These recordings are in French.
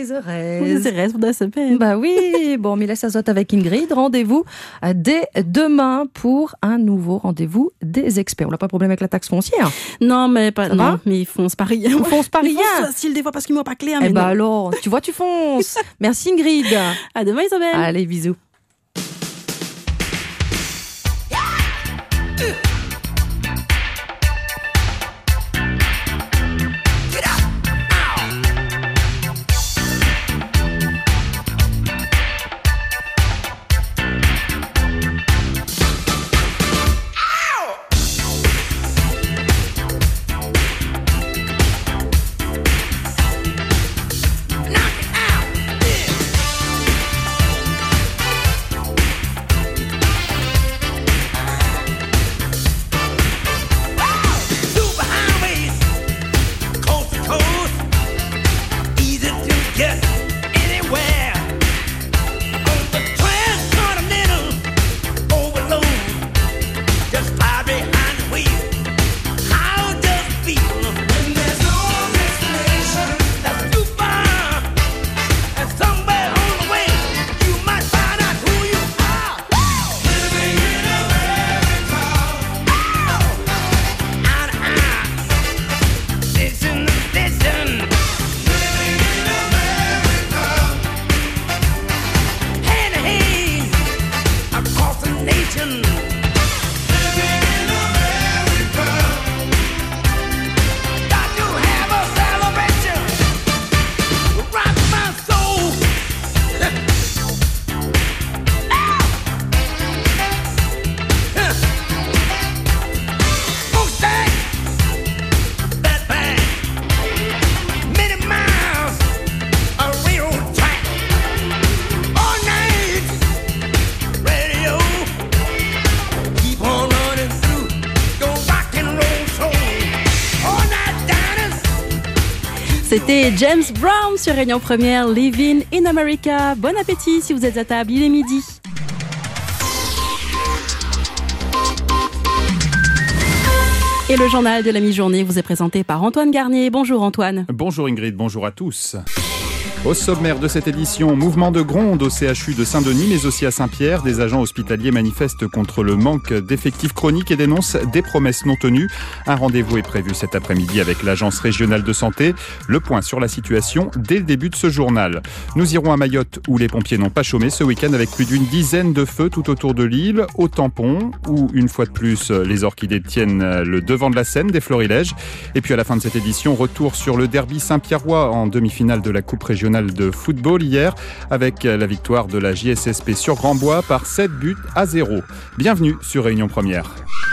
Thérèse, von Seppen. Bah oui, bon, Mila Sazot avec Ingrid. Rendez-vous dès demain pour un nouveau rendez-vous des experts. On n'a pas de problème avec la taxe foncière. Non, mais ils foncent pas rien. Ils foncent pas rien. Ils foncent facile des fois parce qu'ils m'ont pas clé. Eh bah alors, tu vois, tu fonces. Merci Ingrid. À demain Isabelle. Allez, bisous. C'était James Brown sur Réunion Première, Living in America. Bon appétit si vous êtes à table, il est midi. Et le journal de la mi-journée vous est présenté par Antoine Garnier. Bonjour Antoine. Bonjour Ingrid, bonjour à tous. Au sommaire de cette édition, mouvement de gronde au CHU de Saint-Denis, mais aussi à Saint-Pierre. Des agents hospitaliers manifestent contre le manque d'effectifs chroniques et dénoncent des promesses non tenues. Un rendez-vous est prévu cet après-midi avec l'Agence régionale de santé. Le point sur la situation dès le début de ce journal. Nous irons à Mayotte où les pompiers n'ont pas chômé ce week-end avec plus d'une dizaine de feux tout autour de l'île. Au Tampon où, une fois de plus, les orchidées tiennent le devant de la scène des florilèges. Et puis à la fin de cette édition, retour sur le derby Saint-Pierrois en demi-finale de la Coupe régionale de football hier avec la victoire de la JSSP sur Grandbois par 7-0. Bienvenue sur Réunion Première.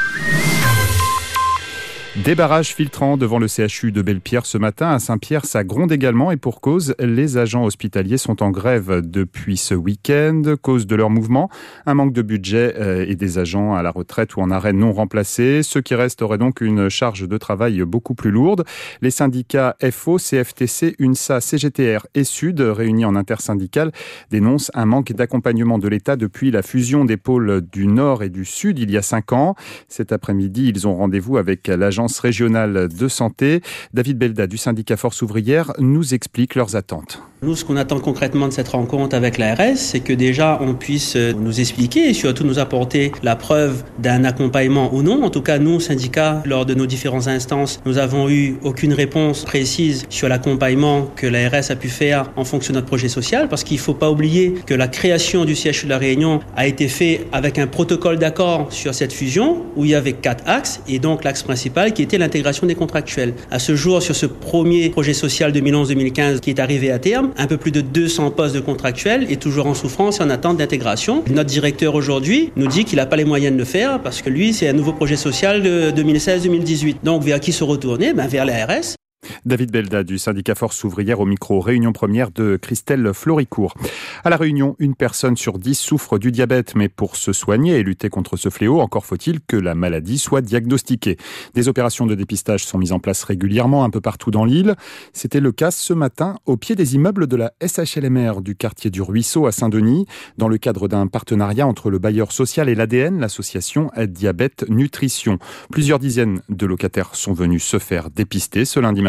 Des barrages filtrants devant le CHU de Belle-Pierre ce matin. À Saint-Pierre, ça gronde également et pour cause, les agents hospitaliers sont en grève depuis ce week-end. Cause de leur mouvement, un manque de budget et des agents à la retraite ou en arrêt non remplacés. Ceux qui restent auraient donc une charge de travail beaucoup plus lourde. Les syndicats FO, CFTC, UNSA, CGTR et Sud, réunis en intersyndical, dénoncent un manque d'accompagnement de l'État depuis la fusion des pôles du Nord et du Sud il y a 5 ans. Cet après-midi, ils ont rendez-vous avec l'Agence régionale de santé. David Belda du syndicat Force ouvrière nous explique leurs attentes. Nous, ce qu'on attend concrètement de cette rencontre avec l'ARS, c'est que déjà on puisse nous expliquer et surtout nous apporter la preuve d'un accompagnement ou non. En tout cas, nous, syndicats, lors de nos différentes instances, nous avons eu aucune réponse précise sur l'accompagnement que l'ARS a pu faire en fonction de notre projet social, parce qu'il ne faut pas oublier que la création du CHU de la Réunion a été faite avec un protocole d'accord sur cette fusion où il y avait 4 axes et donc l'axe principal qui était l'intégration des contractuels. À ce jour, sur ce premier projet social 2011-2015 qui est arrivé à terme, un peu plus de 200 postes de contractuels est toujours en souffrance et en attente d'intégration. Notre directeur aujourd'hui nous dit qu'il n'a pas les moyens de le faire parce que lui, c'est un nouveau projet social de 2016-2018. Donc, vers qui se retourner ? Vers l'ARS. David Belda du syndicat Force ouvrière au micro Réunion Première de Christelle Floricourt. À La Réunion, une personne sur 10 souffre du diabète, mais pour se soigner et lutter contre ce fléau, encore faut-il que la maladie soit diagnostiquée. Des opérations de dépistage sont mises en place régulièrement un peu partout dans l'île. C'était le cas ce matin au pied des immeubles de la SHLMR du quartier du Ruisseau à Saint-Denis, dans le cadre d'un partenariat entre le bailleur social et l'ADN, l'association Diabète Nutrition. Plusieurs dizaines de locataires sont venus se faire dépister ce lundi matin.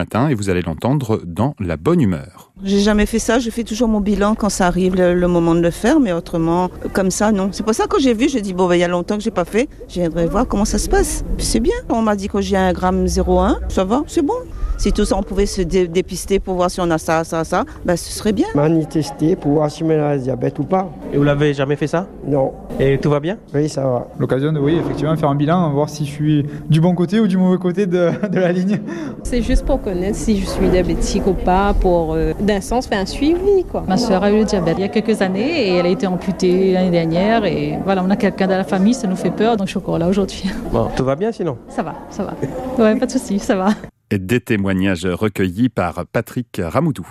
matin et vous allez l'entendre dans la bonne humeur. J'ai jamais fait ça, je fais toujours mon bilan quand ça arrive le moment de le faire, mais autrement, comme ça, non. C'est pour ça que j'ai vu, j'ai dit, il y a longtemps que j'ai pas fait, j'aimerais voir comment ça se passe. Puis c'est bien, on m'a dit que j'ai 1,01 g, ça va, c'est bon. Si tout ça, on pouvait se dépister pour voir si on a ça, ce serait bien. Mani testé pour voir si on a le diabète ou pas. Et vous l'avez jamais fait ça? Non. Et tout va bien? Oui, ça va. L'occasion de, effectivement, faire un bilan, voir si je suis du bon côté ou du mauvais côté de la ligne. C'est juste pour connaître si je suis diabétique ou pas, pour d'un sens faire un suivi, quoi. Ma soeur a eu le diabète il y a quelques années et elle a été amputée l'année dernière et voilà, on a quelqu'un dans la famille, ça nous fait peur, donc je suis encore là aujourd'hui. Bon, tout va bien sinon? Ça va. Ouais, pas de souci, ça va. Et des témoignages recueillis par Patrick Ramoudou.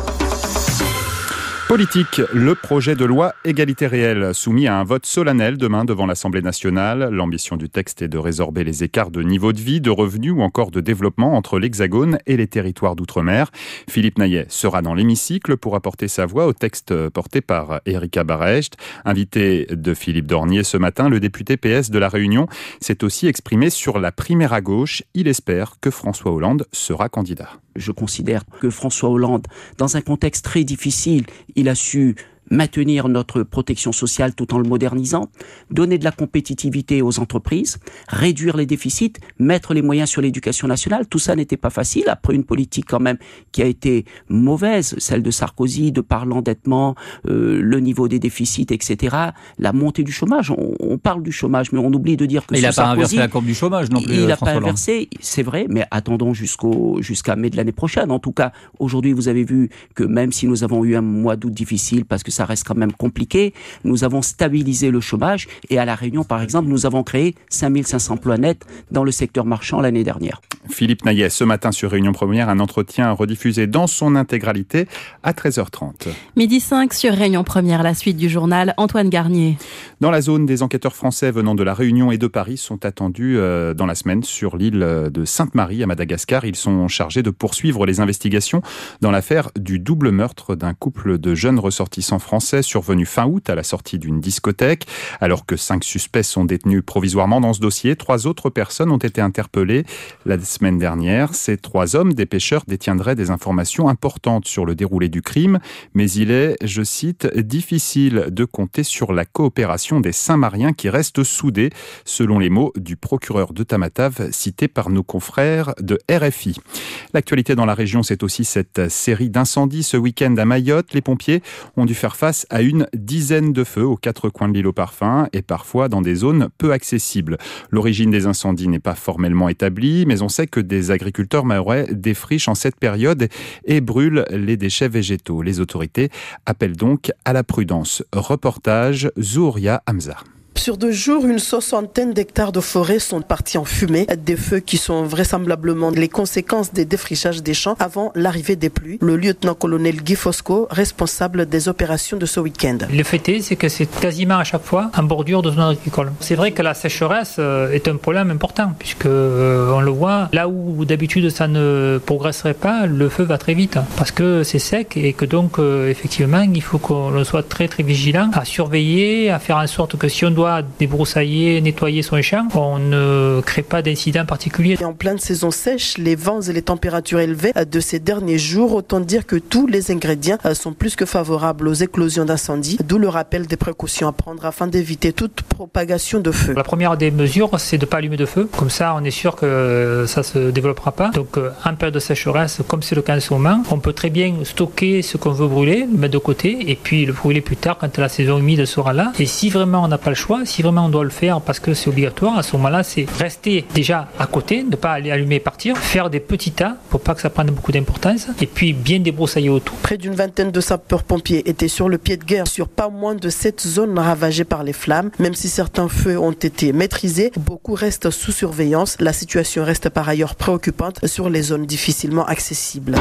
Politique, le projet de loi égalité réelle soumis à un vote solennel demain devant l'Assemblée nationale. L'ambition du texte est de résorber les écarts de niveau de vie, de revenus ou encore de développement entre l'Hexagone et les territoires d'outre-mer. Philippe Naillet sera dans l'hémicycle pour apporter sa voix au texte porté par Erika Barecht. Invité de Philippe Dornier ce matin, le député PS de La Réunion s'est aussi exprimé sur la primaire à gauche. Il espère que François Hollande sera candidat. Je considère que François Hollande, dans un contexte très difficile, il a su maintenir notre protection sociale tout en le modernisant, donner de la compétitivité aux entreprises, réduire les déficits, mettre les moyens sur l'éducation nationale. Tout ça n'était pas facile après une politique quand même qui a été mauvaise, celle de Sarkozy, de par l'endettement, le niveau des déficits, etc. La montée du chômage. On parle du chômage, mais on oublie de dire que il n'a pas Sarkozy, inversé la courbe du chômage non plus. Il n'a pas inversé, c'est vrai, mais attendons jusqu'à mai de l'année prochaine. En tout cas, aujourd'hui, vous avez vu que même si nous avons eu un mois d'août difficile, parce que ça reste quand même compliqué, nous avons stabilisé le chômage et à La Réunion, par exemple, nous avons créé 5500 emplois nets dans le secteur marchand l'année dernière. Philippe Naillet, ce matin sur Réunion Première, un entretien rediffusé dans son intégralité à 13h30. 12h05 sur Réunion Première, la suite du journal Antoine Garnier. Dans la zone, des enquêteurs français venant de La Réunion et de Paris sont attendus dans la semaine sur l'île de Sainte-Marie à Madagascar. Ils sont chargés de poursuivre les investigations dans l'affaire du double meurtre d'un couple de jeunes ressortissants français survenu fin août à la sortie d'une discothèque. Alors que 5 suspects sont détenus provisoirement dans ce dossier, 3 autres personnes ont été interpellées la semaine dernière. Ces 3 hommes, des pêcheurs, détiendraient des informations importantes sur le déroulé du crime, mais il est, je cite, difficile de compter sur la coopération des Saint-Mariens qui restent soudés, selon les mots du procureur de Tamatave cité par nos confrères de RFI. L'actualité dans la région, c'est aussi cette série d'incendies ce week-end à Mayotte. Les pompiers ont dû faire face à une dizaine de feux aux 4 coins de l'île au Parfum et parfois dans des zones peu accessibles. L'origine des incendies n'est pas formellement établie, mais on sait que des agriculteurs mahorais défrichent en cette période et brûlent les déchets végétaux. Les autorités appellent donc à la prudence. Reportage Zouria Hamza. Sur 2 jours, une 60aine d'hectares de forêt sont partis en fumée. Des feux qui sont vraisemblablement les conséquences des défrichages des champs avant l'arrivée des pluies. Le lieutenant-colonel Guy Fosco, responsable des opérations de ce week-end. Le fait est, c'est que c'est quasiment à chaque fois en bordure de zone agricole. C'est vrai que la sécheresse est un problème important, puisque on le voit, là où d'habitude ça ne progresserait pas, le feu va très vite, parce que c'est sec et que donc effectivement il faut qu'on soit très très vigilant à surveiller, à faire en sorte que si on doit débroussailler, nettoyer son champ, on ne crée pas d'incident particulier. Et en pleine saison sèche, les vents et les températures élevées de ces derniers jours, autant dire que tous les ingrédients sont plus que favorables aux éclosions d'incendies, d'où le rappel des précautions à prendre afin d'éviter toute propagation de feu. La première des mesures, c'est de ne pas allumer de feu, comme ça on est sûr que ça ne se développera pas. Donc en période de sécheresse, comme c'est le cas en ce moment, on peut très bien stocker ce qu'on veut brûler, le mettre de côté et puis le brûler plus tard quand la saison humide sera là. Et si vraiment on n'a pas le choix, si vraiment on doit le faire parce que c'est obligatoire, à ce moment-là, c'est rester déjà à côté, ne pas aller allumer et partir, faire des petits tas pour pas que ça prenne beaucoup d'importance et puis bien débroussailler autour. Près d'une vingtaine de sapeurs-pompiers étaient sur le pied de guerre sur pas moins de 7 zones ravagées par les flammes. Même si certains feux ont été maîtrisés, beaucoup restent sous surveillance. La situation reste par ailleurs préoccupante sur les zones difficilement accessibles.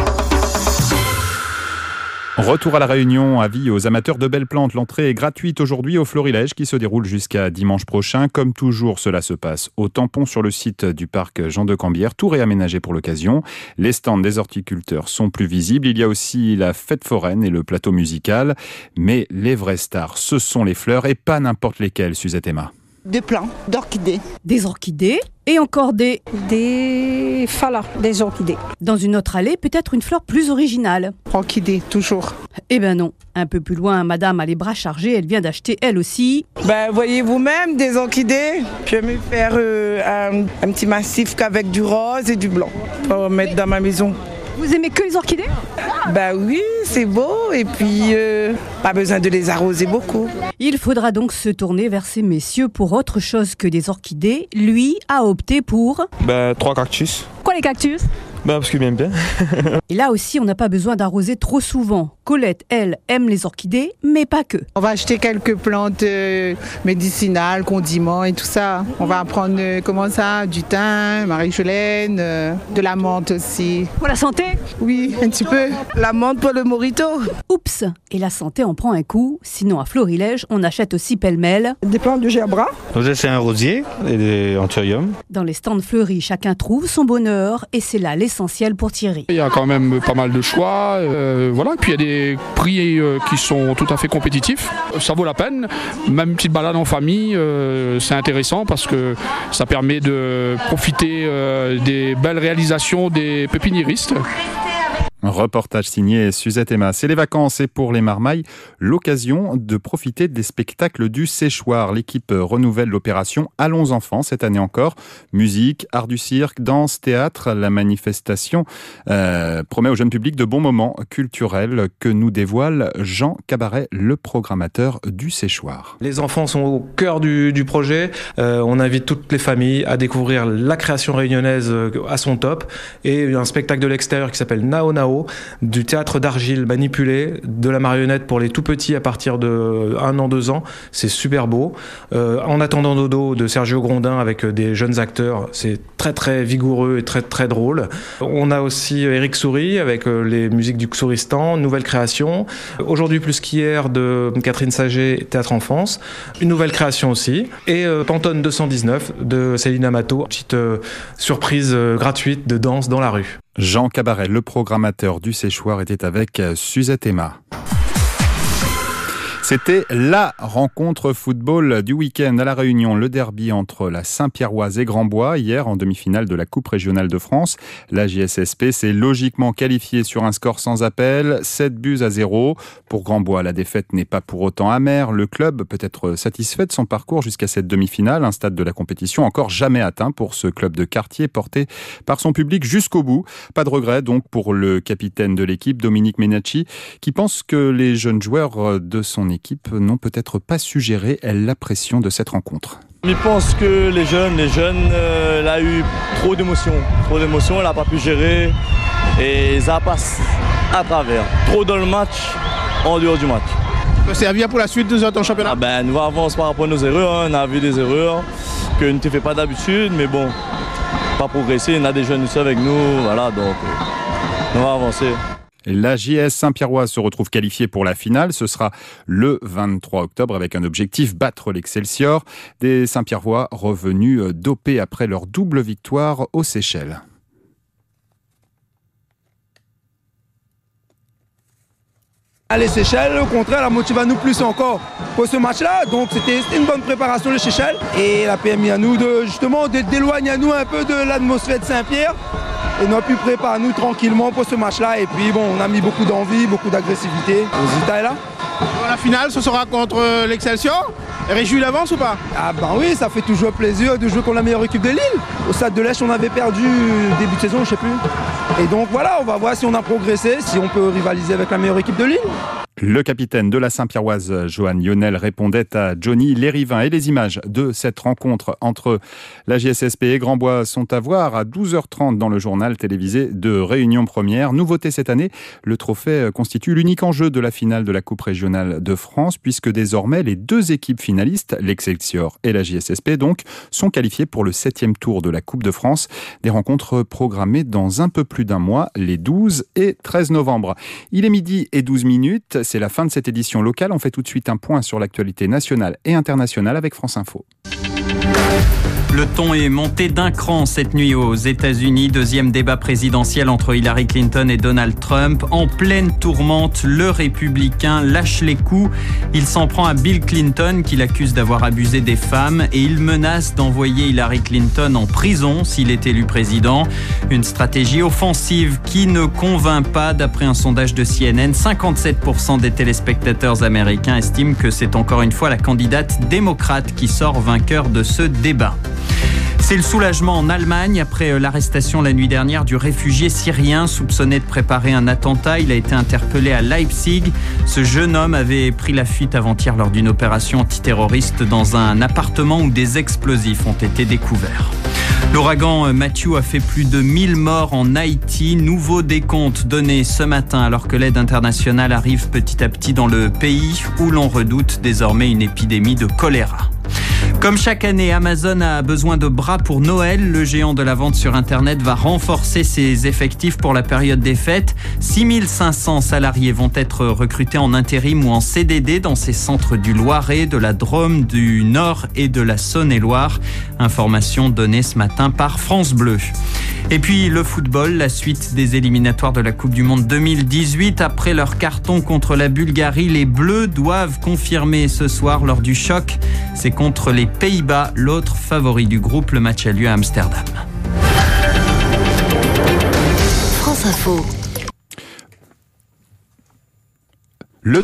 Retour à La Réunion, avis aux amateurs de belles plantes. L'entrée est gratuite aujourd'hui au Florilège qui se déroule jusqu'à dimanche prochain. Comme toujours, cela se passe au tampon sur le site du parc Jean de Cambière, tout réaménagé pour l'occasion. Les stands des horticulteurs sont plus visibles. Il y a aussi la fête foraine et le plateau musical. Mais les vraies stars, ce sont les fleurs et pas n'importe lesquelles, Suzette Emma. Des plants d'orchidées. Des orchidées et encore des phalas, des orchidées. Dans une autre allée, peut-être une fleur plus originale. Orchidées, toujours. Eh ben non. Un peu plus loin, madame a les bras chargés, elle vient d'acheter elle aussi. Voyez vous-même des orchidées. Je vais me faire un petit massif qu'avec du rose et du blanc pour mettre dans ma maison. Vous aimez que les orchidées ? Oui, c'est beau et puis pas besoin de les arroser beaucoup. Il faudra donc se tourner vers ces messieurs pour autre chose que des orchidées. Lui a opté pour... 3 cactus. Quoi les cactus ? Parce qu'il m'aime bien. Et là aussi, on n'a pas besoin d'arroser trop souvent. Colette, elle, aime les orchidées, mais pas que. On va acheter quelques plantes médicinales, condiments et tout ça. On va prendre, du thym, marie-jolaine, de la menthe aussi. Pour la santé ? Oui, un petit peu. La menthe pour le mojito. Oups, et la santé en prend un coup. Sinon, à Florilège, on achète aussi pêle-mêle. Des plantes de gerbera. C'est un rosier et des anthuriums. Dans les stands fleuris, chacun trouve son bonheur et c'est là l'essentiel pour Thierry. Il y a quand même pas mal de choix, voilà. Et puis il y a des prix qui sont tout à fait compétitifs. Ça vaut la peine. Même une petite balade en famille, c'est intéressant parce que ça permet de profiter des belles réalisations des pépiniéristes. Un reportage signé Suzette Emma. C'est les vacances et pour les marmailles, l'occasion de profiter des spectacles du séchoir. L'équipe renouvelle l'opération Allons enfants cette année encore. Musique, art du cirque, danse, théâtre. La manifestation promet au jeune public de bons moments culturels que nous dévoile Jean Cabaret, le programmateur du séchoir. Les enfants sont au cœur du projet. On invite toutes les familles à découvrir la création réunionnaise à son top et un spectacle de l'extérieur qui s'appelle Nao Nao, du théâtre d'argile manipulé, de la marionnette pour les tout petits à partir de 1 an, 2 ans. C'est super beau. En attendant Dodo de Sergio Grondin avec des jeunes acteurs, c'est très très vigoureux et très très drôle. On a aussi Eric Souris avec les musiques du Souristan, nouvelle création. Aujourd'hui plus qu'hier de Catherine Saget, Théâtre Enfance. Une nouvelle création aussi. Et Pantone 219 de Céline Amato, petite surprise gratuite de danse dans la rue. Jean Cabaret, le programmateur du séchoir, était avec Suzette Emma. C'était la rencontre football du week-end à La Réunion, le derby entre la Saint-Pierroise et Grandbois, hier en demi-finale de la Coupe régionale de France. La JSSP s'est logiquement qualifiée sur un score sans appel, 7-0. Pour Grandbois, la défaite n'est pas pour autant amère. Le club peut être satisfait de son parcours jusqu'à cette demi-finale, un stade de la compétition encore jamais atteint pour ce club de quartier porté par son public jusqu'au bout. Pas de regret donc pour le capitaine de l'équipe, Dominique Menacci, qui pense que les jeunes joueurs de son équipe n'ont peut-être pas su gérer la pression de cette rencontre. Je pense que les jeunes, elle a eu trop d'émotions, elle n'a pas pu gérer et ça passe à travers. Trop dans le match, en dehors du match. Ça peut servir pour la suite de ton championnat? Nous avançons par rapport à nos erreurs, on a vu des erreurs que nous ne fais pas d'habitude, mais bon, pas progresser, on a des jeunes aussi avec nous, voilà, donc on va avancer. La JS Saint-Pierroise se retrouve qualifiée pour la finale. Ce sera le 23 octobre avec un objectif, battre l'Excelsior. Des Saint-Pierrois revenus dopés après leur double victoire aux Seychelles. Les Seychelles, au contraire, la motive à nous plus encore pour ce match-là. Donc c'était une bonne préparation, les Seychelles. Et elle a permis à nous d'éloigner à nous un peu de l'atmosphère de Saint-Pierre. Et on a pu préparer nous tranquillement pour ce match-là. Et puis bon, on a mis beaucoup d'envie, beaucoup d'agressivité. Résultat est là. La finale, ce sera contre l'Excelsior. Réjouis d'avance ou pas? Oui, ça fait toujours plaisir de jouer contre la meilleure équipe de Lille. Au Stade de l'Est, on avait perdu début de saison, je sais plus. Et donc voilà, on va voir si on a progressé, si on peut rivaliser avec la meilleure équipe de Lille. Le capitaine de la Saint-Pierroise, Johan Lionel, répondait à Johnny Lérivin. Et les images de cette rencontre entre la JSSP et Grandbois sont à voir à 12h30 dans le journal télévisé de Réunion Première. Nouveauté cette année, le trophée constitue l'unique enjeu de la finale de la Coupe régionale de France, puisque désormais les 2 équipes finalistes, l'Excelsior et la JSSP, donc, sont qualifiées pour le 7e tour de la Coupe de France. Des rencontres programmées dans un peu plus d'un mois, les 12 et 13 novembre. Il est 12h12. C'est la fin de cette édition locale. On fait tout de suite un point sur l'actualité nationale et internationale avec France Info. Le ton est monté d'un cran cette nuit aux États-Unis. Deuxième débat présidentiel entre Hillary Clinton et Donald Trump. En pleine tourmente, le républicain lâche les coups. Il s'en prend à Bill Clinton qui l'accuse d'avoir abusé des femmes et il menace d'envoyer Hillary Clinton en prison s'il est élu président. Une stratégie offensive qui ne convainc pas. D'après un sondage de CNN, 57% des téléspectateurs américains estiment que c'est encore une fois la candidate démocrate qui sort vainqueur de ce débat. C'est le soulagement en Allemagne après l'arrestation la nuit dernière du réfugié syrien soupçonné de préparer un attentat. Il a été interpellé à Leipzig. Ce jeune homme avait pris la fuite avant-hier lors d'une opération antiterroriste dans un appartement où des explosifs ont été découverts. L'ouragan Matthew a fait plus de 1000 morts en Haïti. Nouveau décompte donné ce matin alors que l'aide internationale arrive petit à petit dans le pays où l'on redoute désormais une épidémie de choléra. Comme chaque année, Amazon a besoin de bras pour Noël. Le géant de la vente sur Internet va renforcer ses effectifs pour la période des fêtes. 6500 salariés vont être recrutés en intérim ou en CDD dans ces centres du Loiret, de la Drôme, du Nord et de la Saône-et-Loire. Information donnée ce matin par France Bleu. Et puis le football, la suite des éliminatoires de la Coupe du Monde 2018. Après leur carton contre la Bulgarie, les Bleus doivent confirmer ce soir lors du choc. C'est contre les Pays-Bas, l'autre favori du groupe. Le match a lieu à Amsterdam. France Info. Le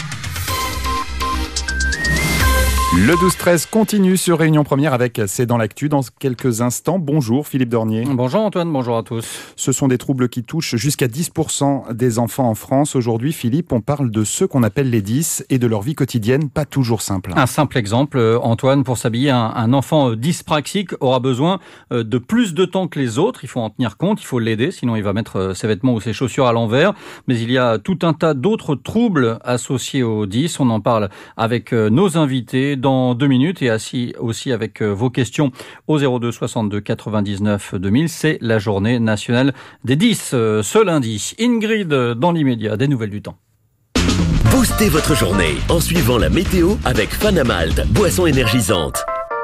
12-13 continue sur Réunion Première avec C'est dans l'actu dans quelques instants. Bonjour Philippe Dornier. Bonjour Antoine, bonjour à tous. Ce sont des troubles qui touchent jusqu'à 10% des enfants en France. Aujourd'hui, Philippe, on parle de ceux qu'on appelle les 10 et de leur vie quotidienne, pas toujours simple. Un simple exemple, Antoine, pour s'habiller, un enfant dyspraxique aura besoin de plus de temps que les autres. Il faut en tenir compte, il faut l'aider, sinon il va mettre ses vêtements ou ses chaussures à l'envers. Mais il y a tout un tas d'autres troubles associés aux 10. On en parle avec nos invités dans 2 minutes et aussi avec vos questions au 02 62 99 2000. C'est la journée nationale des 10 ce lundi. Ingrid, dans l'immédiat, des nouvelles du temps. Boostez votre journée en suivant la météo avec Fanamalt, boisson énergisante.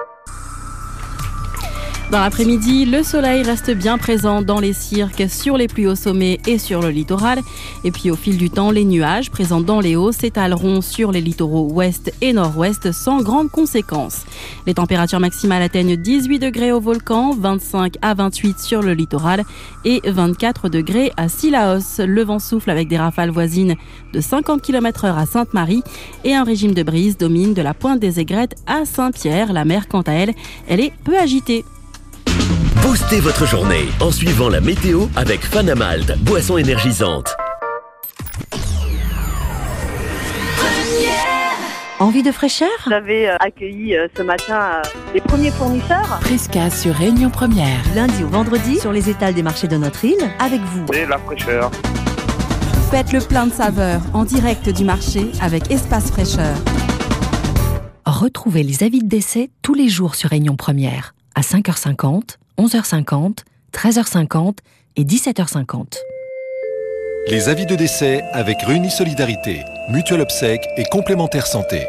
Dans l'après-midi, le soleil reste bien présent dans les cirques, sur les plus hauts sommets et sur le littoral. Et puis au fil du temps, les nuages présents dans les hauts s'étaleront sur les littoraux ouest et nord-ouest sans grandes conséquences. Les températures maximales atteignent 18 degrés au volcan, 25 à 28 sur le littoral et 24 degrés à Sillaos. Le vent souffle avec des rafales voisines de 50 km/h à Sainte-Marie et un régime de brise domine de la pointe des Aigrettes à Saint-Pierre. La mer, quant à elle, est peu agitée. Boostez votre journée en suivant la météo avec Fanamalt, boisson énergisante. Envie de fraîcheur ? Vous avez accueilli ce matin les premiers fournisseurs. Prisca sur Réunion Première. Lundi au vendredi sur les étals des marchés de notre île avec vous. Et la fraîcheur. Faites le plein de saveurs en direct du marché avec Espace Fraîcheur. Retrouvez les avis de décès tous les jours sur Réunion Première à 5h50, 11h50, 13h50 et 17h50. Les avis de décès avec Réunis Solidarité, Mutuelle Obsèques et Complémentaire Santé.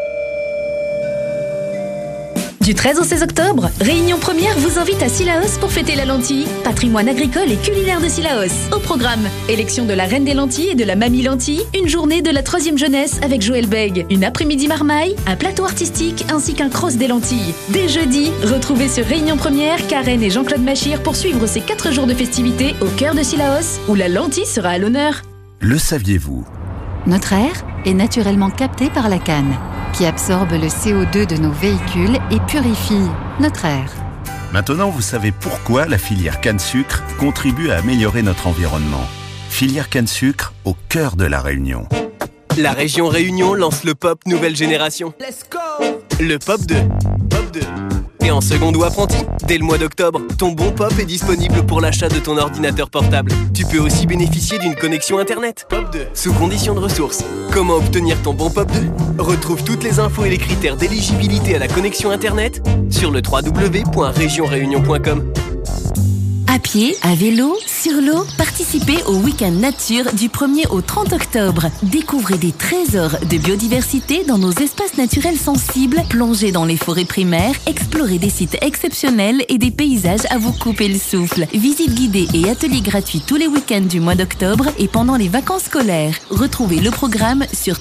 Du 13 au 16 octobre, Réunion Première vous invite à Sillaos pour fêter la lentille, patrimoine agricole et culinaire de Sillaos. Au programme, élection de la reine des lentilles et de la mamie lentille, une journée de la 3e jeunesse avec Joël Beg, une après-midi marmaille, un plateau artistique ainsi qu'un cross des lentilles. Dès jeudi, retrouvez sur Réunion Première Karen et Jean-Claude Machir pour suivre ces 4 jours de festivités au cœur de Sillaos, où la lentille sera à l'honneur. Le saviez-vous ? Notre air est naturellement capté par la canne, qui absorbe le CO2 de nos véhicules et purifie notre air. Maintenant, vous savez pourquoi la filière canne-sucre contribue à améliorer notre environnement. Filière canne-sucre au cœur de la Réunion. La région Réunion lance le POP nouvelle génération. Let's go! Le POP 2. POP 2. Et en seconde ou apprenti, dès le mois d'octobre, ton bon POP est disponible pour l'achat de ton ordinateur portable. Tu peux aussi bénéficier d'une connexion Internet. POP 2. Sous condition de ressources. Comment obtenir ton bon POP 2? Retrouve toutes les infos et les critères d'éligibilité à la connexion Internet sur le www.regionreunion.com. À pied, à vélo, sur l'eau, participez au week-end nature du 1er au 30 octobre. Découvrez des trésors de biodiversité dans nos espaces naturels sensibles, plongez dans les forêts primaires, explorez des sites exceptionnels et des paysages à vous couper le souffle. Visites guidées et ateliers gratuits tous les week-ends du mois d'octobre et pendant les vacances scolaires. Retrouvez le programme sur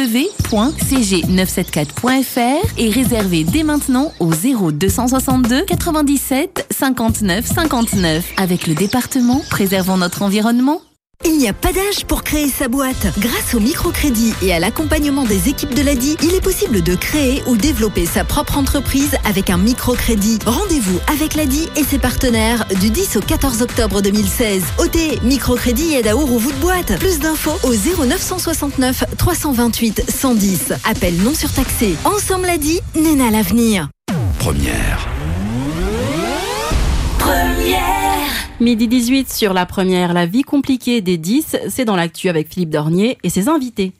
www.cg974.fr et réservez dès maintenant au 0262 97 59 59. Avec le département, préservons notre environnement. Il n'y a pas d'âge pour créer sa boîte. Grâce au microcrédit et à l'accompagnement des équipes de l'ADI, il est possible de créer ou développer sa propre entreprise avec un microcrédit. Rendez-vous avec l'ADI et ses partenaires du 10 au 14 octobre 2016. OT, microcrédit aide à ouvrir de boîte. Plus d'infos au 0969 328 110. Appel non surtaxé. Ensemble l'ADI, Néna l'avenir. Première. Midi 18 sur la première, la vie compliquée des 10, c'est dans l'actu avec Philippe Dornier et ses invités.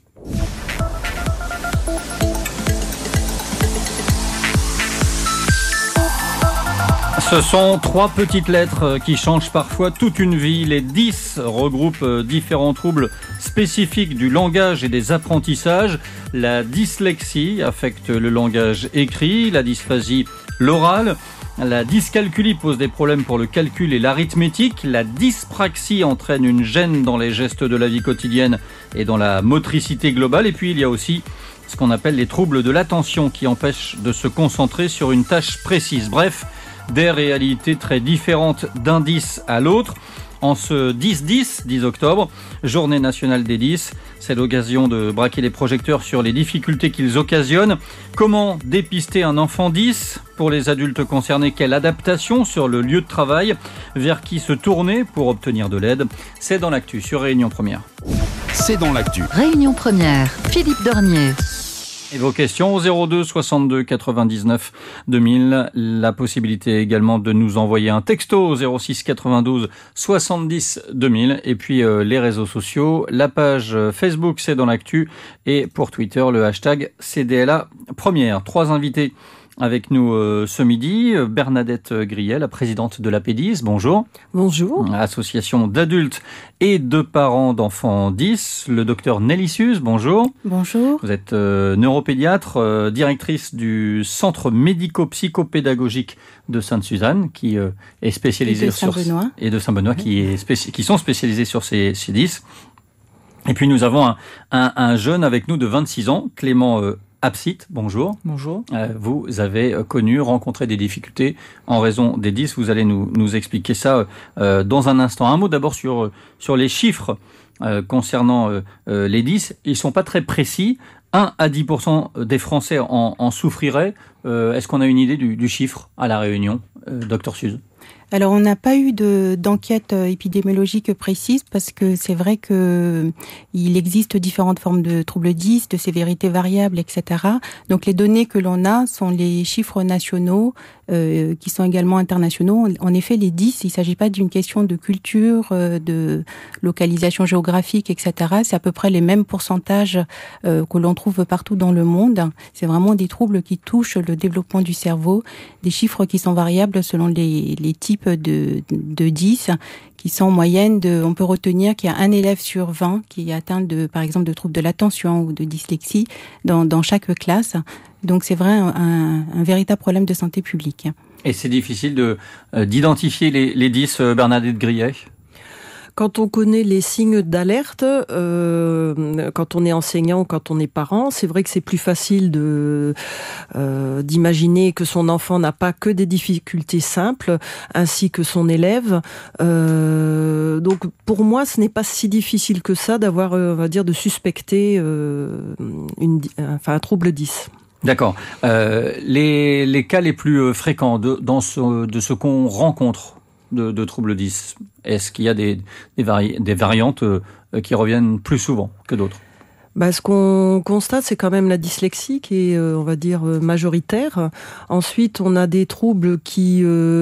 Ce sont 3 petites lettres qui changent parfois toute une vie. Les 10 regroupent différents troubles spécifiques du langage et des apprentissages. La dyslexie affecte le langage écrit, la dysphasie l'oral. La dyscalculie pose des problèmes pour le calcul et l'arithmétique. La dyspraxie entraîne une gêne dans les gestes de la vie quotidienne et dans la motricité globale. Et puis il y a aussi ce qu'on appelle les troubles de l'attention qui empêchent de se concentrer sur une tâche précise. Bref, des réalités très différentes d'un 10 à l'autre. En ce 10 octobre, journée nationale des 10, c'est l'occasion de braquer les projecteurs sur les difficultés qu'ils occasionnent. Comment dépister un enfant 10 ? Pour les adultes concernés, quelle adaptation sur le lieu de travail ? Vers qui se tourner pour obtenir de l'aide ? C'est dans l'actu sur Réunion Première. C'est dans l'actu. Réunion Première, Philippe Dornier. Et vos questions au 02 62 99 2000. La possibilité également de nous envoyer un texto au 06 92 70 2000. Et puis les réseaux sociaux, la page Facebook c'est dans l'actu et pour Twitter le hashtag CDLA Première. 3 invités avec nous ce midi. Bernadette Grillet, la présidente de l'AP10. Bonjour. Bonjour. Association d'adultes et de parents d'enfants 10. Le docteur Nelly Suze, bonjour. Bonjour. Vous êtes neuropédiatre, directrice du centre médico-psychopédagogique de Sainte-Suzanne, qui est spécialisé sur Saint-Benoît. Et de Saint-Benoît, qui sont spécialisés sur ces 10. Et puis nous avons un jeune avec nous de 26 ans, Clément Absit, bonjour. Bonjour. Vous avez rencontré des difficultés en raison des 10. Vous allez nous expliquer ça dans un instant. Un mot d'abord sur les chiffres concernant les 10. Ils sont pas très précis. 1 à 10% des Français en souffriraient. Est-ce qu'on a une idée du chiffre à La Réunion, Dr Suze ? Alors, on n'a pas eu d'enquête épidémiologique précise parce que c'est vrai que il existe différentes formes de troubles 10, de sévérité variable, etc. Donc, les données que l'on a sont les chiffres nationaux qui sont également internationaux. En effet, les 10, il ne s'agit pas d'une question de culture, de localisation géographique, etc. C'est à peu près les mêmes pourcentages que l'on trouve partout dans le monde. C'est vraiment des troubles qui touchent le développement du cerveau, des chiffres qui sont variables selon les types de 10, qui sont en moyenne on peut retenir qu'il y a un élève sur 20 qui est atteint par exemple de troubles de l'attention ou de dyslexie dans chaque classe. Donc c'est vrai un véritable problème de santé publique. Et c'est difficile d'identifier les 10, Bernadette Grillet ? Quand on connaît les signes d'alerte, quand on est enseignant, quand on est parent, c'est vrai que c'est plus facile d'imaginer que son enfant n'a pas que des difficultés simples, ainsi que son élève. Donc pour moi, ce n'est pas si difficile que ça d'avoir, on va dire, de suspecter un trouble 10. D'accord. Les cas les plus fréquents de ce qu'on rencontre de troubles 10, est-ce qu'il y a des variantes qui reviennent plus souvent que d'autres ? Ce qu'on constate, c'est quand même la dyslexie qui est, on va dire, majoritaire. Ensuite, on a des troubles qui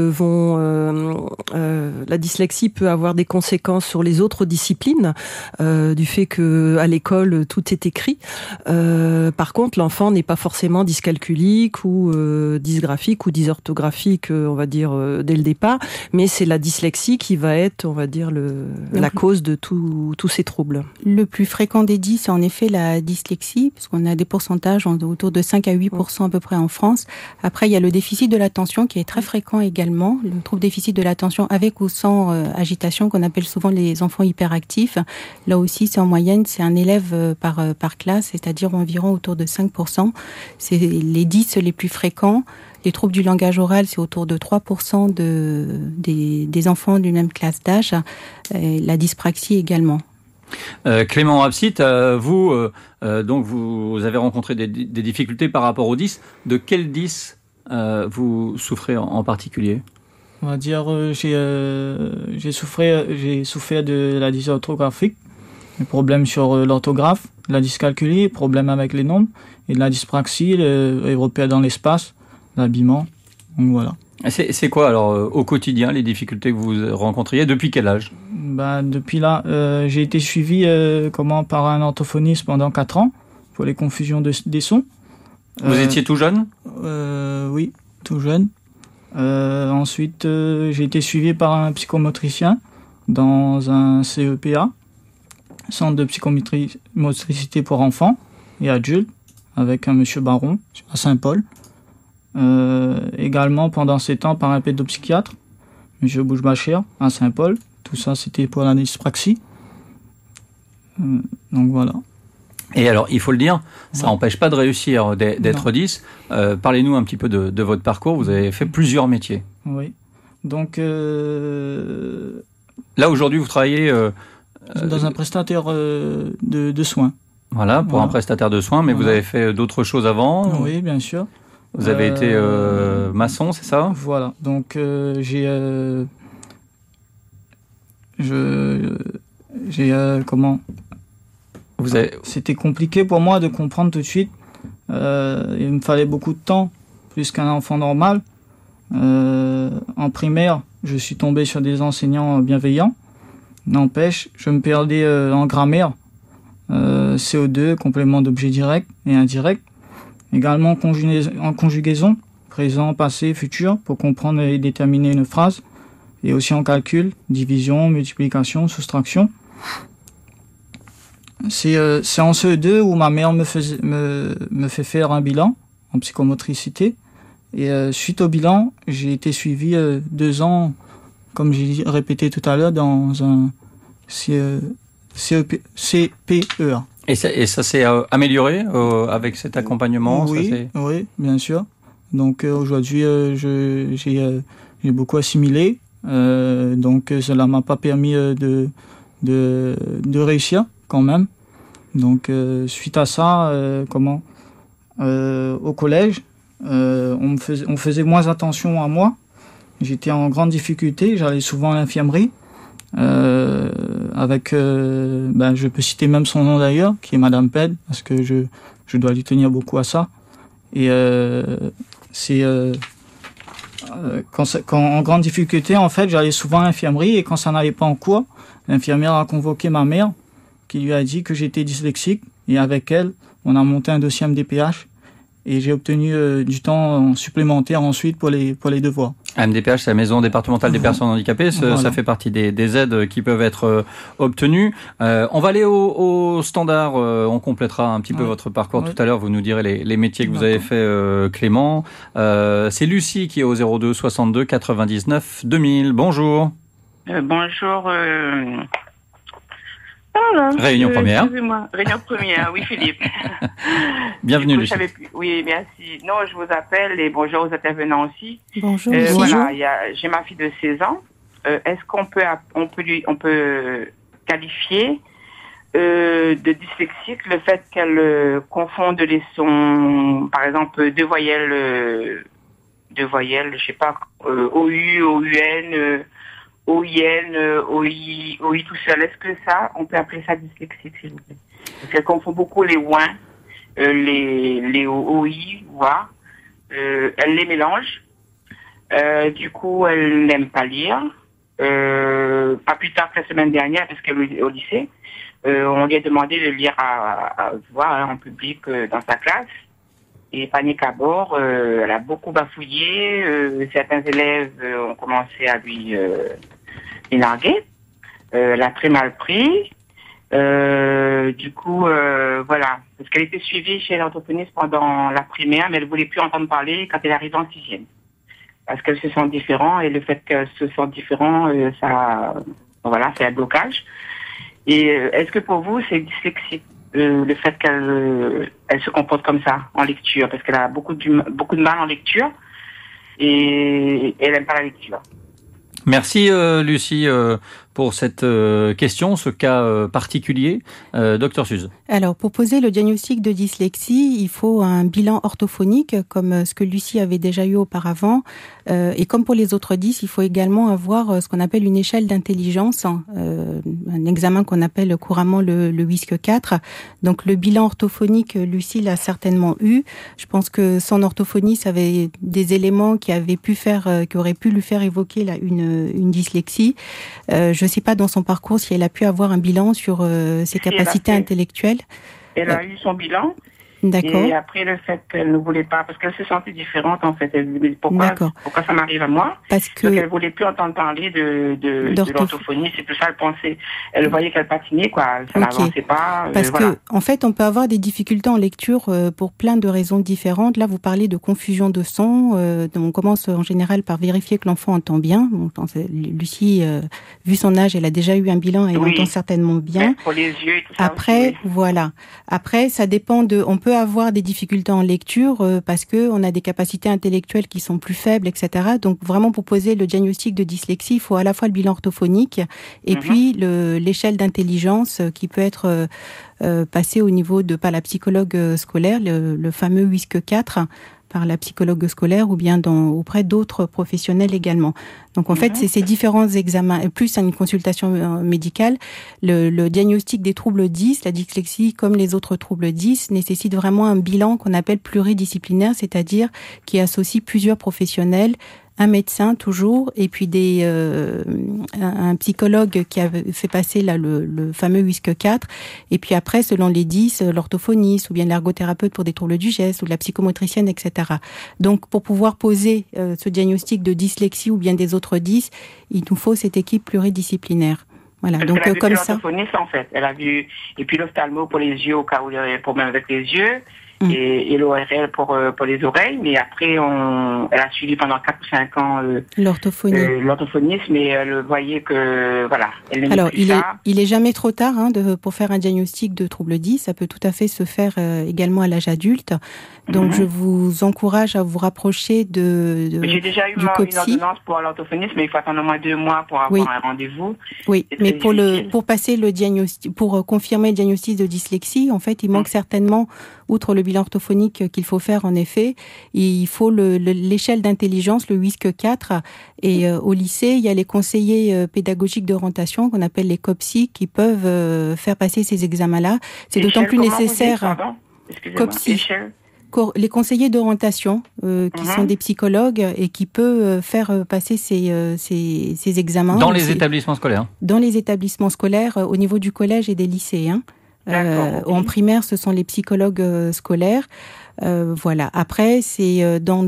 la dyslexie peut avoir des conséquences sur les autres disciplines, du fait que à l'école tout est écrit. Par contre, l'enfant n'est pas forcément dyscalculique ou dysgraphique ou dysorthographique, on va dire dès le départ, mais c'est la dyslexie qui va être, on va dire, la cause de tous ces troubles. Le plus fréquent des dys, c'est en effet la dyslexie, parce qu'on a des pourcentages autour de 5 à 8% à peu près en France. Après, il y a le déficit de l'attention qui est très fréquent également, le trouble déficit de l'attention avec ou sans agitation, qu'on appelle souvent les enfants hyperactifs. Là aussi, c'est en moyenne, c'est un élève par classe, c'est-à-dire environ autour de 5%. C'est les dys les plus fréquents. Les troubles du langage oral, c'est autour de 3% des enfants d'une même classe d'âge. La dyspraxie également. Clément Rapsit, vous avez rencontré des difficultés par rapport aux dys. De quel dys vous souffrez en particulier ? On va dire, j'ai souffert de la dysorthographique, des problèmes sur l'orthographe, la dyscalculie, problèmes avec les nombres, et de la dyspraxie, les repères dans l'espace, l'habillement. Donc voilà. C'est quoi alors au quotidien les difficultés que vous rencontriez? Depuis quel âge? Depuis là, j'ai été suivi par un orthophoniste pendant 4 ans pour les confusions des sons. Vous étiez tout jeune? Oui, tout jeune. Ensuite, j'ai été suivi par un psychomotricien dans un CEPA, Centre de psychomotricité pour enfants et adultes, avec un monsieur Baron à Saint-Paul. Également pendant 7 ans par un pédopsychiatre, monsieur Bouchbachir à Saint-Paul. Tout ça, c'était pour la dyspraxie. Donc voilà. Et alors, il faut le dire, ça n'empêche pas de réussir, d'être 10. Parlez-nous un petit peu de votre parcours. Vous avez fait plusieurs métiers. Oui. Donc là, aujourd'hui, vous travaillez dans un prestataire de soins. Voilà, pour un prestataire de soins, mais vous avez fait d'autres choses avant? Oui, bien sûr. Vous avez été maçon, c'est ça? Voilà. Donc C'était compliqué pour moi de comprendre tout de suite. Il me fallait beaucoup de temps, plus qu'un enfant normal. En primaire, je suis tombé sur des enseignants bienveillants. N'empêche, je me perdais en grammaire, CO2, complément d'objet direct et indirect. Également en conjugaison, présent, passé, futur, pour comprendre et déterminer une phrase. Et aussi en calcul, division, multiplication, soustraction. C'est en CE2 où ma mère me fait faire un bilan en psychomotricité. Et suite au bilan, j'ai été suivi 2 ans, comme j'ai répété tout à l'heure, dans un CPEA. Et ça s'est amélioré avec cet accompagnement? Oui, bien sûr. Donc aujourd'hui, j'ai beaucoup assimilé. Donc cela m'a pas permis de réussir quand même. Donc suite à ça, au collège, on faisait moins attention à moi. J'étais en grande difficulté. J'allais souvent à l'infirmerie. Je peux citer même son nom d'ailleurs, qui est Madame Ped, parce que je dois lui tenir beaucoup à ça. Et quand en grande difficulté, en fait, j'allais souvent à l'infirmerie, et quand ça n'allait pas en cours, l'infirmière a convoqué ma mère, qui lui a dit que j'étais dyslexique, et avec elle, on a monté un dossier MDPH, et j'ai obtenu du temps supplémentaire ensuite pour les devoirs. MDPH, c'est la Maison départementale des personnes handicapées. Ça fait partie des aides qui peuvent être obtenues. On va aller au standard. On complétera un petit peu votre parcours tout à l'heure. Vous nous direz les métiers que vous avez fait, Clément. C'est Lucie qui est au 02 62 99 2000. Bonjour. Bonjour. Réunion première. Excusez-moi. Réunion première, oui, Philippe. Bienvenue, Lucie. Oui, merci. Non, je vous appelle et bonjour aux intervenants aussi. Bonjour. Voilà, j'ai ma fille de 16 ans. Est-ce qu'on peut qualifier de dyslexique le fait qu'elle confonde les sons, par exemple, deux voyelles, je sais pas, OU, OUN, OIN, OI, tout seul. Est-ce que ça, on peut appeler ça dyslexique, s'il vous plaît? Parce qu'elle confond beaucoup les ouin, les OI, voix. Elle les mélange. Du coup, elle n'aime pas lire. Pas plus tard que la semaine dernière, parce qu'elle est au lycée, on lui a demandé de lire à voix en public dans sa classe. Et panique à bord, elle a beaucoup bafouillé. Certains élèves ont commencé à lui énarguer. Elle a très mal pris. Du coup, voilà. Parce qu'elle était suivie chez l'orthophoniste pendant la primaire, mais elle ne voulait plus entendre parler quand elle arrive en 6e. Parce qu'elle se sent différente, et le fait qu'elle se sent différente, ça, voilà, c'est un blocage. Et est-ce que pour vous, c'est dyslexique, le fait qu'elle se comporte comme ça en lecture, parce qu'elle a beaucoup de mal en lecture et elle n'aime pas la lecture. Merci Lucie pour cette question, ce cas particulier. Docteur Suze. Alors, pour poser le diagnostic de dyslexie, il faut un bilan orthophonique, comme ce que Lucie avait déjà eu auparavant. Et comme pour les autres 10, il faut également avoir ce qu'on appelle une échelle d'intelligence, un examen qu'on appelle couramment le WISC-4. Donc, le bilan orthophonique, Lucie l'a certainement eu. Je pense que son orthophoniste avait des éléments qui auraient pu lui faire évoquer une dyslexie. Je ne sais pas dans son parcours si elle a pu avoir un bilan sur ses capacités intellectuelles. Elle a eu son bilan. D'accord. Et après, le fait qu'elle ne voulait pas, parce qu'elle se sentait différente, en fait. Elle dit, pourquoi ça m'arrive à moi? Donc, elle ne voulait plus entendre parler de l'orthophonie. C'est tout ça, elle pensait. Elle voyait qu'elle patinait, quoi. Ça n'avançait pas. Parce que, en fait, on peut avoir des difficultés en lecture pour plein de raisons différentes. Là, vous parlez de confusion de son. On commence en général par vérifier que l'enfant entend bien. Lucie, vu son âge, elle a déjà eu un bilan et elle entend certainement bien. Pour les yeux et tout ça. Après, voilà. Après, ça dépend on peut avoir des difficultés en lecture parce que on a des capacités intellectuelles qui sont plus faibles, etc. Donc vraiment pour poser le diagnostic de dyslexie, il faut à la fois le bilan orthophonique et puis l'échelle d'intelligence qui peut être passée au niveau de par la psychologue scolaire, le fameux WISC-4 par la psychologue scolaire ou bien auprès d'autres professionnels également. Donc en fait, c'est ces différents examens, et plus une consultation médicale, le diagnostic des troubles 10, la dyslexie comme les autres troubles 10, nécessite vraiment un bilan qu'on appelle pluridisciplinaire, c'est-à-dire qui associe plusieurs professionnels, un médecin toujours, et puis un psychologue qui a fait passer là le fameux WISC-4, et puis après, selon les 10, l'orthophoniste ou bien l'ergothérapeute pour des troubles du geste ou la psychomotricienne, etc. Donc, pour pouvoir poser ce diagnostic de dyslexie ou bien des autres 10, il nous faut cette équipe pluridisciplinaire. Voilà. Parce donc elle a vu comme ça. L'orthophoniste, en fait, elle a vu, et puis l'ophtalmo pour les yeux au cas où il y a des problèmes avec les yeux. Et l'ORL pour les oreilles, mais après elle a suivi pendant 4 ou 5 ans l'orthophoniste, mais elle voyait que voilà, elle n'aimait plus ça. Il est jamais trop tard pour faire un diagnostic de trouble 10, ça peut tout à fait se faire également à l'âge adulte. Donc je vous encourage à vous rapprocher J'ai déjà eu une ordonnance pour l'orthophoniste, mais il faut attendre au moins 2 mois pour avoir un rendez-vous. Oui, mais pour passer le diagnostic, pour confirmer le diagnostic de dyslexie, en fait, il manque certainement, outre le bilan orthophonique qu'il faut faire en effet, il faut l'échelle d'intelligence, le WISC-4, et au lycée, il y a les conseillers pédagogiques d'orientation qu'on appelle les COPSI qui peuvent faire passer ces examens-là. C'est d'autant plus nécessaire. COPSI. Les conseillers d'orientation qui sont des psychologues et qui peuvent faire passer ces examens. Dans les établissements scolaires. Dans les établissements scolaires, au niveau du collège et des lycées. En primaire, ce sont les psychologues scolaires. Voilà. Après, c'est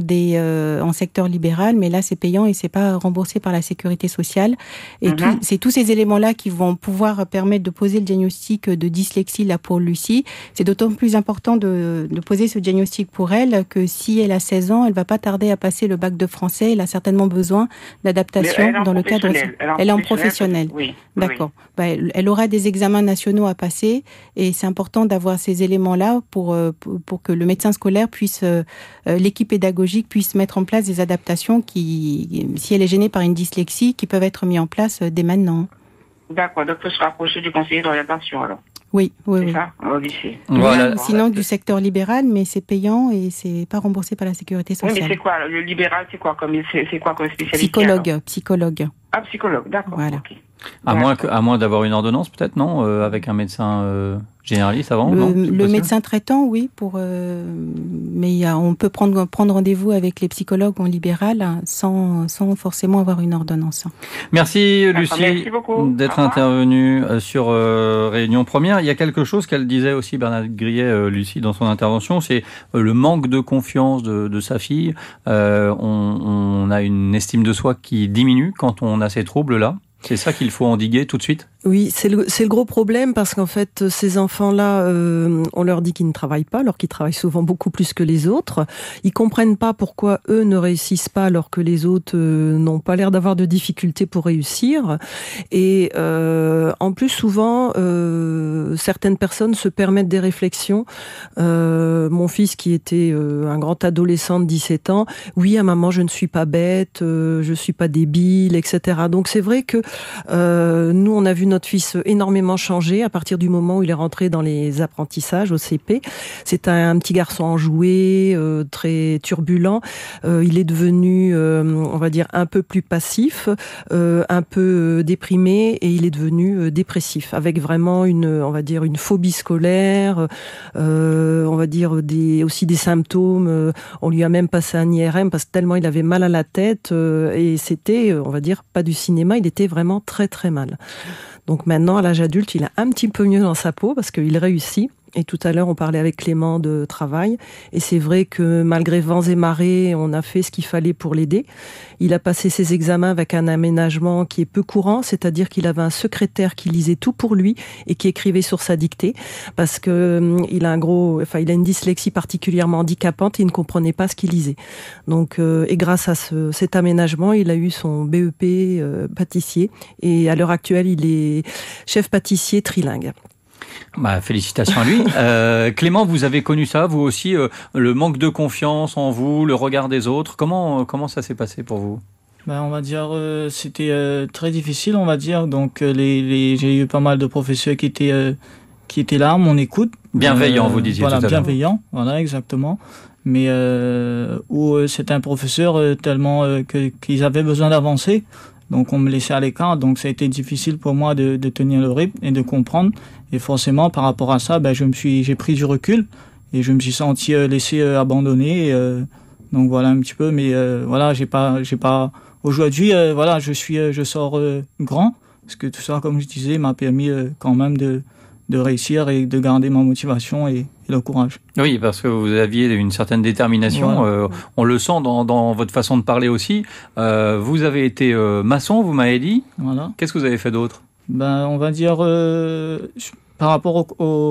en secteur libéral, mais là, c'est payant et c'est pas remboursé par la sécurité sociale. Et c'est tous ces éléments-là qui vont pouvoir permettre de poser le diagnostic de dyslexie là pour Lucie. C'est d'autant plus important de poser ce diagnostic pour elle que si elle a 16 ans, elle va pas tarder à passer le bac de français. Elle a certainement besoin d'adaptation dans le cadre. Elle est en professionnel. Oui. D'accord. Elle aura des examens nationaux à passer et c'est important d'avoir ces éléments-là pour que le médecin scolaire puisse, l'équipe pédagogique puisse mettre en place des adaptations qui, si elle est gênée par une dyslexie, qui peuvent être mises en place dès maintenant. D'accord, donc il faut se rapprocher du conseiller d'orientation alors. Oui. C'est ça, au lycée. Voilà. Sinon du secteur libéral, mais c'est payant et c'est pas remboursé par la sécurité sociale. Oui, mais c'est quoi le libéral, c'est quoi comme spécialité? Psychologue. Ah, psychologue, d'accord. Voilà. Okay. À moins d'avoir une ordonnance, peut-être, non, avec un médecin Généraliste avant, le médecin traitant, oui, mais on peut prendre rendez-vous avec les psychologues en libéral sans forcément avoir une ordonnance. Merci Lucie merci d'être intervenue sur Réunion Première. Il y a quelque chose qu'elle disait aussi, Bernadette Grillet, Lucie, dans son intervention, c'est le manque de confiance de sa fille. On a une estime de soi qui diminue quand on a ces troubles-là. C'est ça qu'il faut endiguer tout de suite ? Oui, c'est le gros problème parce qu'en fait, ces enfants-là, on leur dit qu'ils ne travaillent pas, alors qu'ils travaillent souvent beaucoup plus que les autres. Ils comprennent pas pourquoi eux ne réussissent pas alors que les autres n'ont pas l'air d'avoir de difficultés pour réussir. Et en plus, souvent, certaines personnes se permettent des réflexions. Mon fils, qui était un grand adolescent de 17 ans, oui, à maman, je ne suis pas bête, je suis pas débile, etc. Donc c'est vrai que nous, on a vu notre fils énormément changer à partir du moment où il est rentré dans les apprentissages au CP. C'est un petit garçon enjoué, très turbulent. Il est devenu, on va dire, un peu plus passif, un peu déprimé, et il est devenu dépressif, avec vraiment on va dire, une phobie scolaire, on va dire aussi des symptômes. On lui a même passé un IRM parce que tellement il avait mal à la tête, et c'était, on va dire, pas du cinéma, il était vraiment très très mal. Donc maintenant, à l'âge adulte, il est un petit peu mieux dans sa peau parce qu'il réussit. Et tout à l'heure, on parlait avec Clément de travail. Et c'est vrai que malgré vents et marées, on a fait ce qu'il fallait pour l'aider. Il a passé ses examens avec un aménagement qui est peu courant, c'est-à-dire qu'il avait un secrétaire qui lisait tout pour lui et qui écrivait sur sa dictée, parce que il a une dyslexie particulièrement handicapante et il ne comprenait pas ce qu'il lisait. Donc, et grâce à cet aménagement, il a eu son BEP pâtissier. Et à l'heure actuelle, il est chef pâtissier trilingue. Félicitations à lui. Clément, vous avez connu ça, vous aussi, le manque de confiance en vous, le regard des autres. Comment ça s'est passé pour vous ? On va dire, c'était très difficile, on va dire. Donc, j'ai eu pas mal de professeurs qui étaient là, à mon écoute. Bienveillant, vous disiez tout à l'heure. Bienveillant, voilà, exactement. Mais où c'était un professeur tellement qu'ils avaient besoin d'avancer. Donc, on me laissait à l'écart. Donc, ça a été difficile pour moi de tenir le rythme et de comprendre. Et forcément, par rapport à ça, j'ai pris du recul et je me suis senti laissé abandonné. Donc, voilà un petit peu. Mais voilà, j'ai pas. Aujourd'hui, voilà, je sors grand. Parce que tout ça, comme je disais, m'a permis quand même de réussir et de garder ma motivation et le courage. Oui, parce que vous aviez une certaine détermination. Voilà. On le sent dans votre façon de parler aussi. Vous avez été maçon, vous m'avez dit. Voilà. Qu'est-ce que vous avez fait d'autre ? On va dire par rapport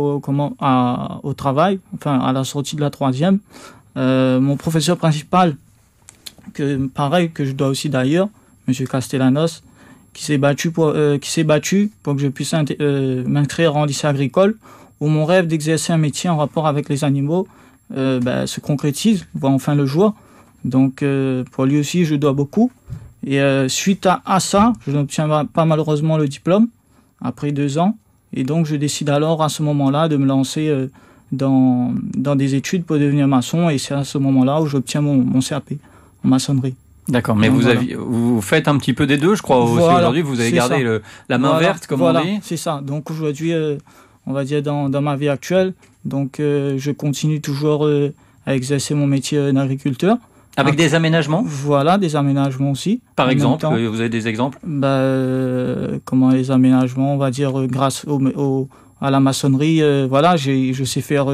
au travail, enfin à la sortie de la 3e, mon professeur principal, que je dois aussi d'ailleurs, Monsieur Castellanos, qui s'est battu pour que je puisse m'inscrire en lycée agricole, où mon rêve d'exercer un métier en rapport avec les animaux se concrétise, voit enfin le jour. Donc pour lui aussi, je dois beaucoup. Et suite à ça, je n'obtiens pas malheureusement le diplôme après 2 ans. Et donc je décide alors à ce moment-là de me lancer dans des études pour devenir maçon. Et c'est à ce moment-là où j'obtiens mon CAP en maçonnerie. D'accord, mais donc, vous faites un petit peu des deux, je crois. Aussi aujourd'hui, vous avez gardé la main verte, comme on dit. C'est ça. Donc aujourd'hui, on va dire dans ma vie actuelle, donc je continue toujours à exercer mon métier d'agriculteur. Avec des aménagements ? Voilà, des aménagements aussi. Par exemple, vous avez des exemples ? Comment les aménagements, on va dire, grâce à la maçonnerie, voilà, je sais faire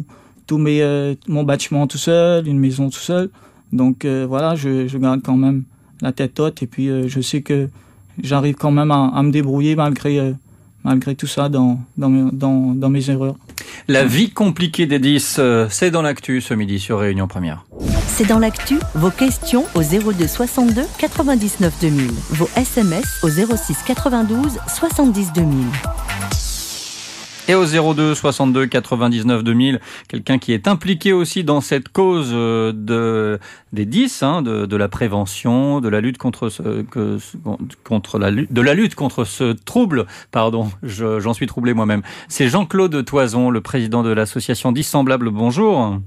mon bâtiment tout seul, une maison tout seul. Donc voilà, je garde quand même la tête haute et puis je sais que j'arrive quand même à me débrouiller malgré tout ça dans mes erreurs. La vie compliquée des 10, c'est dans l'actu ce midi sur Réunion Première. C'est dans l'actu, vos questions au 02 62 99 2000, vos SMS au 06 92 70 2000. Et au 02 62 99 2000, quelqu'un qui est impliqué aussi dans cette cause des 10, de la prévention, de la lutte contre ce trouble. Pardon, j'en suis troublé moi-même. C'est Jean-Claude Toison, le président de l'association Dissemblables. Bonjour.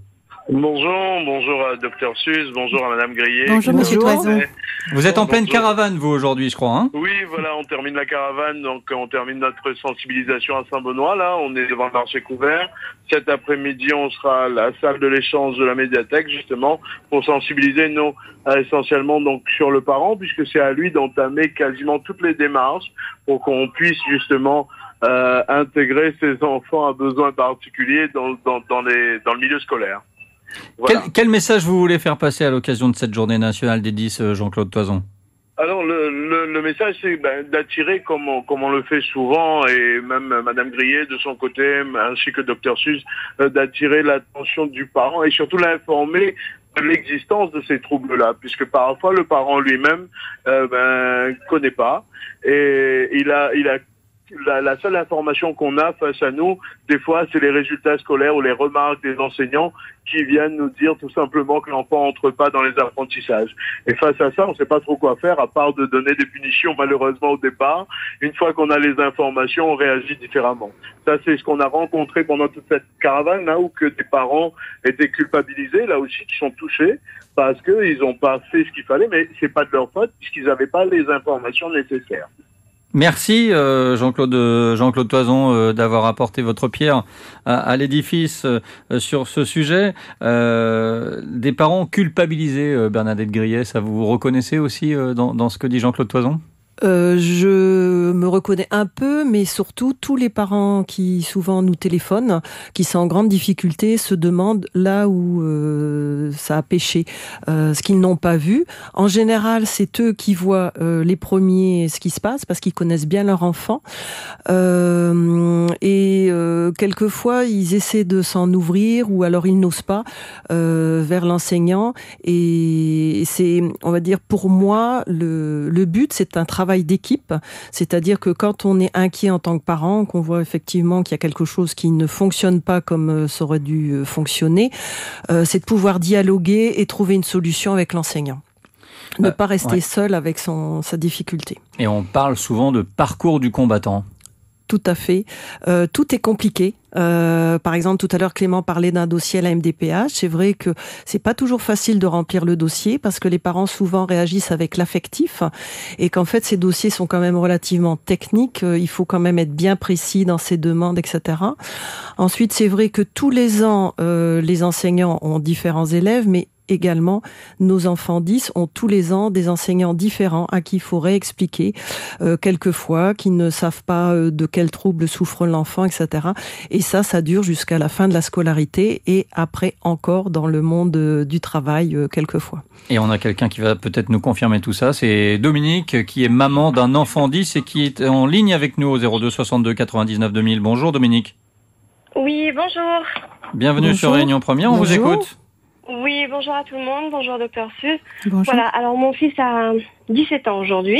Bonjour à Dr Suze, bonjour à Madame Grillet. Bonjour Monsieur Toison. Vous êtes en pleine caravane, vous, aujourd'hui, je crois, hein? Oui, voilà, on termine la caravane, donc on termine notre sensibilisation à Saint-Benoît, là, on est devant le marché couvert. Cet après-midi, on sera à la salle de l'échange de la médiathèque, justement, pour sensibiliser, essentiellement, donc, sur le parent, puisque c'est à lui d'entamer quasiment toutes les démarches pour qu'on puisse, justement, intégrer ses enfants à besoins particuliers dans le milieu scolaire. Voilà. Quel message vous voulez faire passer à l'occasion de cette journée nationale des 10, Jean-Claude Toison? Alors le message, c'est d'attirer, comme on le fait souvent, et même Madame Grillet de son côté, ainsi que Dr Suze, d'attirer l'attention du parent et surtout l'informer de l'existence de ces troubles-là, puisque parfois le parent lui-même connaît pas, et il a la seule information qu'on a face à nous, des fois, c'est les résultats scolaires ou les remarques des enseignants qui viennent nous dire tout simplement que l'enfant entre pas dans les apprentissages. Et face à ça, on ne sait pas trop quoi faire, à part de donner des punitions, malheureusement, au départ. Une fois qu'on a les informations, on réagit différemment. Ça, c'est ce qu'on a rencontré pendant toute cette caravane, là, où que des parents étaient culpabilisés, là aussi, qui sont touchés, parce qu'ils n'ont pas fait ce qu'il fallait, mais c'est pas de leur faute, puisqu'ils n'avaient pas les informations nécessaires. Merci Jean-Claude Toison d'avoir apporté votre pierre à l'édifice sur ce sujet. Des parents culpabilisés, Bernadette Grillet, ça vous reconnaissez aussi dans ce que dit Jean-Claude Toison ? Je me reconnais un peu, mais surtout tous les parents qui souvent nous téléphonent, qui sont en grande difficulté, se demandent là où ça a péché, ce qu'ils n'ont pas vu. En général, c'est eux qui voient les premiers ce qui se passe parce qu'ils connaissent bien leur enfant. Et quelquefois, ils essaient de s'en ouvrir ou alors ils n'osent pas vers l'enseignant. Et c'est, on va dire, pour moi, le but, c'est un travail d'équipe, c'est-à-dire que quand on est inquiet en tant que parent, qu'on voit effectivement qu'il y a quelque chose qui ne fonctionne pas comme ça aurait dû fonctionner, c'est de pouvoir dialoguer et trouver une solution avec l'enseignant. Ne pas rester seul avec sa difficulté. Et on parle souvent de parcours du combattant. Tout à fait. Tout est compliqué. Par exemple, tout à l'heure, Clément parlait d'un dossier à la MDPH. C'est vrai que c'est pas toujours facile de remplir le dossier parce que les parents souvent réagissent avec l'affectif et qu'en fait, ces dossiers sont quand même relativement techniques. Il faut quand même être bien précis dans ses demandes, etc. Ensuite, c'est vrai que tous les ans, les enseignants ont différents élèves, mais également, nos enfants 10 ont tous les ans des enseignants différents à qui il faut réexpliquer quelquefois, qui ne savent pas de quel trouble souffre l'enfant, etc. Et ça dure jusqu'à la fin de la scolarité et après encore dans le monde du travail quelquefois. Et on a quelqu'un qui va peut-être nous confirmer tout ça, c'est Dominique qui est maman d'un enfant 10 et qui est en ligne avec nous au 02 62 99 2000. Bonjour Dominique. Oui, bonjour. Bienvenue sur Réunion Première, on vous écoute. Oui, bonjour à tout le monde, bonjour Dr Suze. Bonjour. Voilà, alors mon fils a 17 ans aujourd'hui.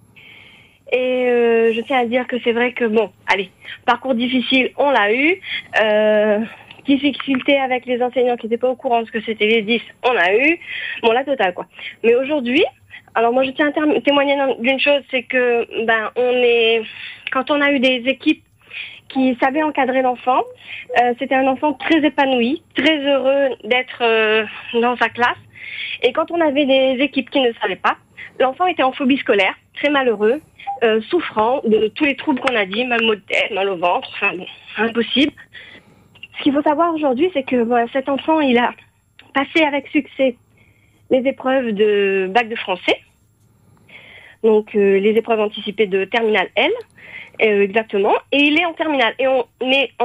Et je tiens à dire que c'est vrai que, parcours difficile, on l'a eu. Difficulté avec les enseignants qui n'étaient pas au courant de ce que c'était les 10, on l'a eu. Bon, la totale, quoi. Mais aujourd'hui, alors moi je tiens à témoigner d'une chose, c'est que, quand on a eu des équipes qui savait encadrer l'enfant. C'était un enfant très épanoui, très heureux d'être dans sa classe. Et quand on avait des équipes qui ne savaient pas, l'enfant était en phobie scolaire, très malheureux, souffrant de tous les troubles qu'on a dit, mal maux de tête, mal au ventre, impossible. Ce qu'il faut savoir aujourd'hui, c'est que cet enfant, il a passé avec succès les épreuves de bac de français, donc les épreuves anticipées de terminale L, exactement, et il est en terminale. Et on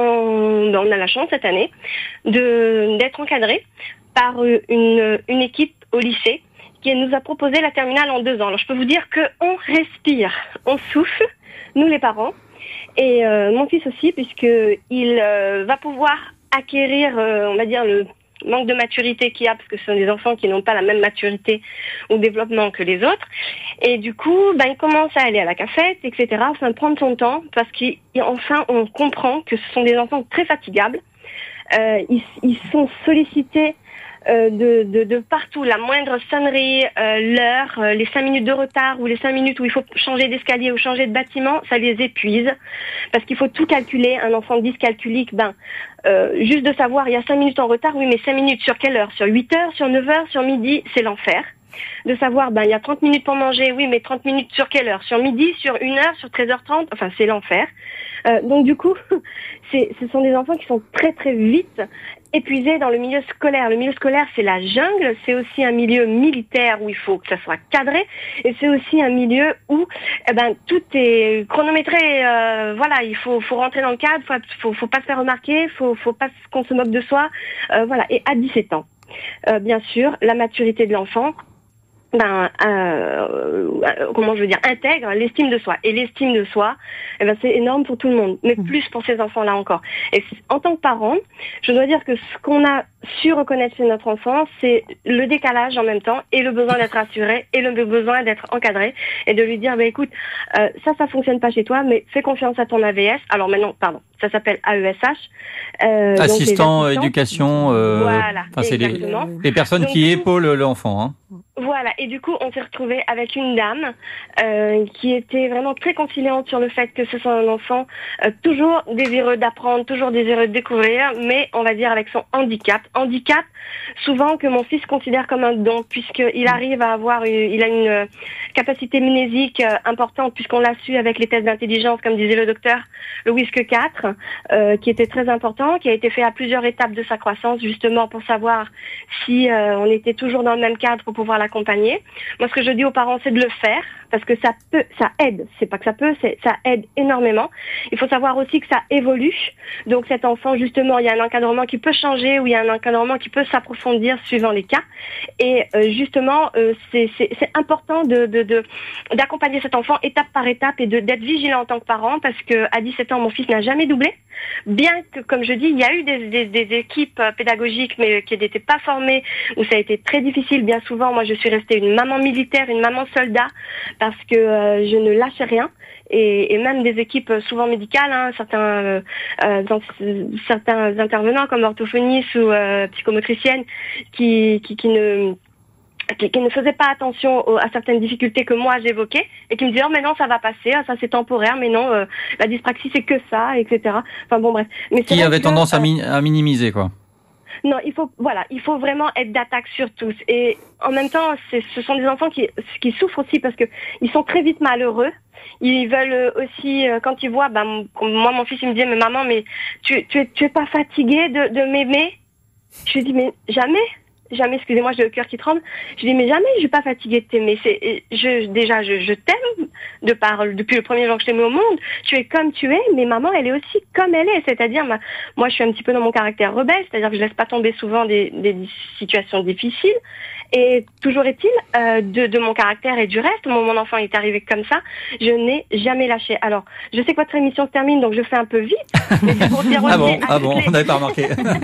a la chance cette année d'être encadré par une équipe au lycée qui nous a proposé la terminale en 2 ans. Alors je peux vous dire qu'on respire, on souffle, nous les parents, et mon fils aussi, puisqu'il va pouvoir acquérir, on va dire, le manque de maturité qu'il y a, parce que ce sont des enfants qui n'ont pas la même maturité ou développement que les autres. Et du coup, il commence à aller à la cafette, etc., prendre son temps, parce qu'enfin, on comprend que ce sont des enfants très fatigables. Ils sont sollicités de partout. La moindre sonnerie, l'heure, les 5 minutes de retard ou les 5 minutes où il faut changer d'escalier ou changer de bâtiment, ça les épuise. Parce qu'il faut tout calculer. Un enfant dyscalculique, juste de savoir, il y a 5 minutes en retard, oui, mais 5 minutes sur quelle heure? Sur 8 heures, sur 9 heures, sur midi, c'est l'enfer. De savoir, il y a 30 minutes pour manger, oui, mais 30 minutes sur quelle heure? Sur midi, sur 1 heure, sur 13h30, enfin, c'est l'enfer. Donc du coup, ce sont des enfants qui sont très très vite épuisés dans le milieu scolaire. Le milieu scolaire, c'est la jungle, c'est aussi un milieu militaire où il faut que ça soit cadré, et c'est aussi un milieu où tout est chronométré. Voilà, il faut rentrer dans le cadre, faut pas se faire remarquer, faut pas qu'on se moque de soi. Voilà, et à 17 ans, bien sûr, la maturité de l'enfant, intègre l'estime de soi. Et l'estime de soi, c'est énorme pour tout le monde, mais plus pour ces enfants-là encore. Et en tant que parent, je dois dire que ce qu'on a su reconnaître chez notre enfant, c'est le décalage en même temps, et le besoin d'être rassuré, et le besoin d'être encadré, et de lui dire, écoute, ça fonctionne pas chez toi, mais fais confiance à ton AVS. Alors maintenant, ça s'appelle AESH. Assistant éducation. Voilà, c'est les personnes qui épaulent l'enfant. Hein. Voilà, et du coup, on s'est retrouvé avec une dame qui était vraiment très conciliante sur le fait que ce soit un enfant toujours désireux d'apprendre, toujours désireux de découvrir, mais on va dire avec son handicap. Handicap, souvent que mon fils considère comme un don, puisqu'il arrive à il a une capacité mnésique importante, puisqu'on l'a su avec les tests d'intelligence, comme disait le docteur, le WISC 4, qui était très important, qui a été fait à plusieurs étapes de sa croissance, justement pour savoir si on était toujours dans le même cadre pour pouvoir l'accompagner. Moi, ce que je dis aux parents, c'est de le faire, parce que ça aide. C'est pas que ça peut, ça aide énormément. Il faut savoir aussi que ça évolue. Donc cet enfant, justement, il y a un encadrement qui peut changer, ou il y a un encadrement qui peut s'approfondir suivant les cas. Et justement, c'est important d'accompagner cet enfant étape par étape et d'être vigilant en tant que parent, parce que à 17 ans, mon fils n'a jamais doublé. Bien que, comme je dis, il y a eu des équipes pédagogiques, mais qui n'étaient pas formées, où ça a été très difficile. Bien souvent, moi, je suis restée une maman militaire, une maman soldat, parce que je ne lâchais rien. Et même des équipes souvent médicales, certains intervenants comme orthophonistes ou psychomotriciennes qui ne faisaient pas attention à certaines difficultés que moi j'évoquais, et qui me disaient mais non, ça va passer, ça c'est temporaire, mais non, la dyspraxie c'est que ça, etc. Enfin bon, bref. Mais qui avait tendance à minimiser, quoi. Non, il faut vraiment être d'attaque sur tous. Et en même temps, ce sont des enfants qui souffrent aussi, parce que ils sont très vite malheureux. Ils veulent aussi, quand ils voient, moi mon fils il me dit mais maman, mais tu es pas fatiguée de m'aimer? Je lui dis mais jamais, excusez-moi, j'ai le cœur qui tremble. Je dis mais jamais, je suis pas fatiguée de t'aimer. Je t'aime depuis le premier jour que je t'ai mis au monde. Tu es comme tu es, mais maman, elle est aussi comme elle est. C'est-à-dire, moi, je suis un petit peu dans mon caractère rebelle, c'est-à-dire que je laisse pas tomber souvent des situations difficiles. Et toujours est-il, de mon caractère et du reste, mon enfant est arrivé comme ça, je n'ai jamais lâché. Alors, je sais que votre émission se termine, donc je fais un peu vite. Mais c'est pour dire on n'avait pas remarqué.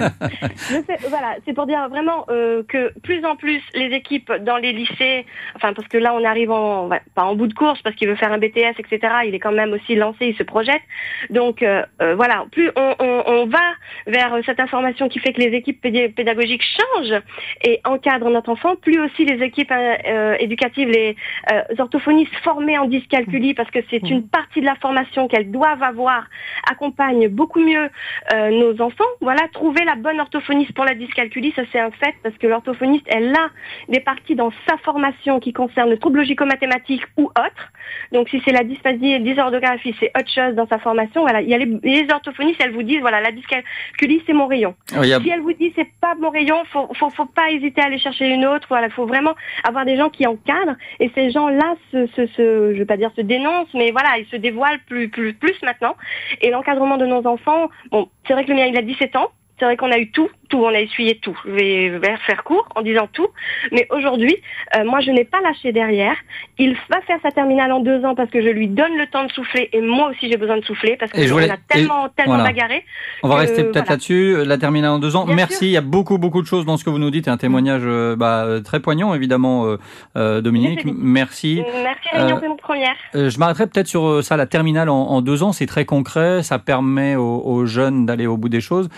C'est pour dire vraiment que plus en plus les équipes dans les lycées, parce que là on arrive pas en bout de course parce qu'il veut faire un BTS, etc. Il est quand même aussi lancé, il se projette. Donc plus on va vers cette information qui fait que les équipes pédagogiques changent et encadrent notre enfant, plus aussi les équipes éducatives, les orthophonistes formés en dyscalculie, parce que c'est une partie de la formation qu'elles doivent avoir, accompagnent beaucoup mieux nos enfants. Voilà, trouver la bonne orthophoniste pour la dyscalculie, ça c'est un fait, parce que l'orthophoniste, elle a des parties dans sa formation qui concernent le trouble logico-mathématique ou autre. Donc si c'est la dysphasie et dysorthographie, c'est autre chose dans sa formation. Voilà, il y a les orthophonistes, elles vous disent voilà, la dyscalculie c'est mon rayon. Si elle vous dit c'est pas mon rayon, faut pas hésiter à aller chercher une autre. Voilà, faut vraiment avoir des gens qui encadrent, et ces gens-là je vais pas dire se dénoncent, mais voilà, ils se dévoilent plus maintenant. Et l'encadrement de nos enfants, bon, c'est vrai que le mien il a 17 ans. C'est vrai qu'on a eu tout, on a essuyé tout. Je vais faire court en disant tout. Mais aujourd'hui, moi, je n'ai pas lâché derrière. Il va faire sa terminale en 2 ans parce que je lui donne le temps de souffler. Et moi aussi, j'ai besoin de souffler parce qu'on a tellement bagarré. On va rester peut-être là-dessus. La terminale en 2 ans. Bien Merci. sûr. Il y a beaucoup de choses dans ce que vous nous dites. Un témoignage très poignant, évidemment, Dominique. Merci. Merci, Réunion Première. Je m'arrêterai peut-être sur ça, la terminale en 2 ans. C'est très concret. Ça permet aux jeunes d'aller au bout des choses. Docteur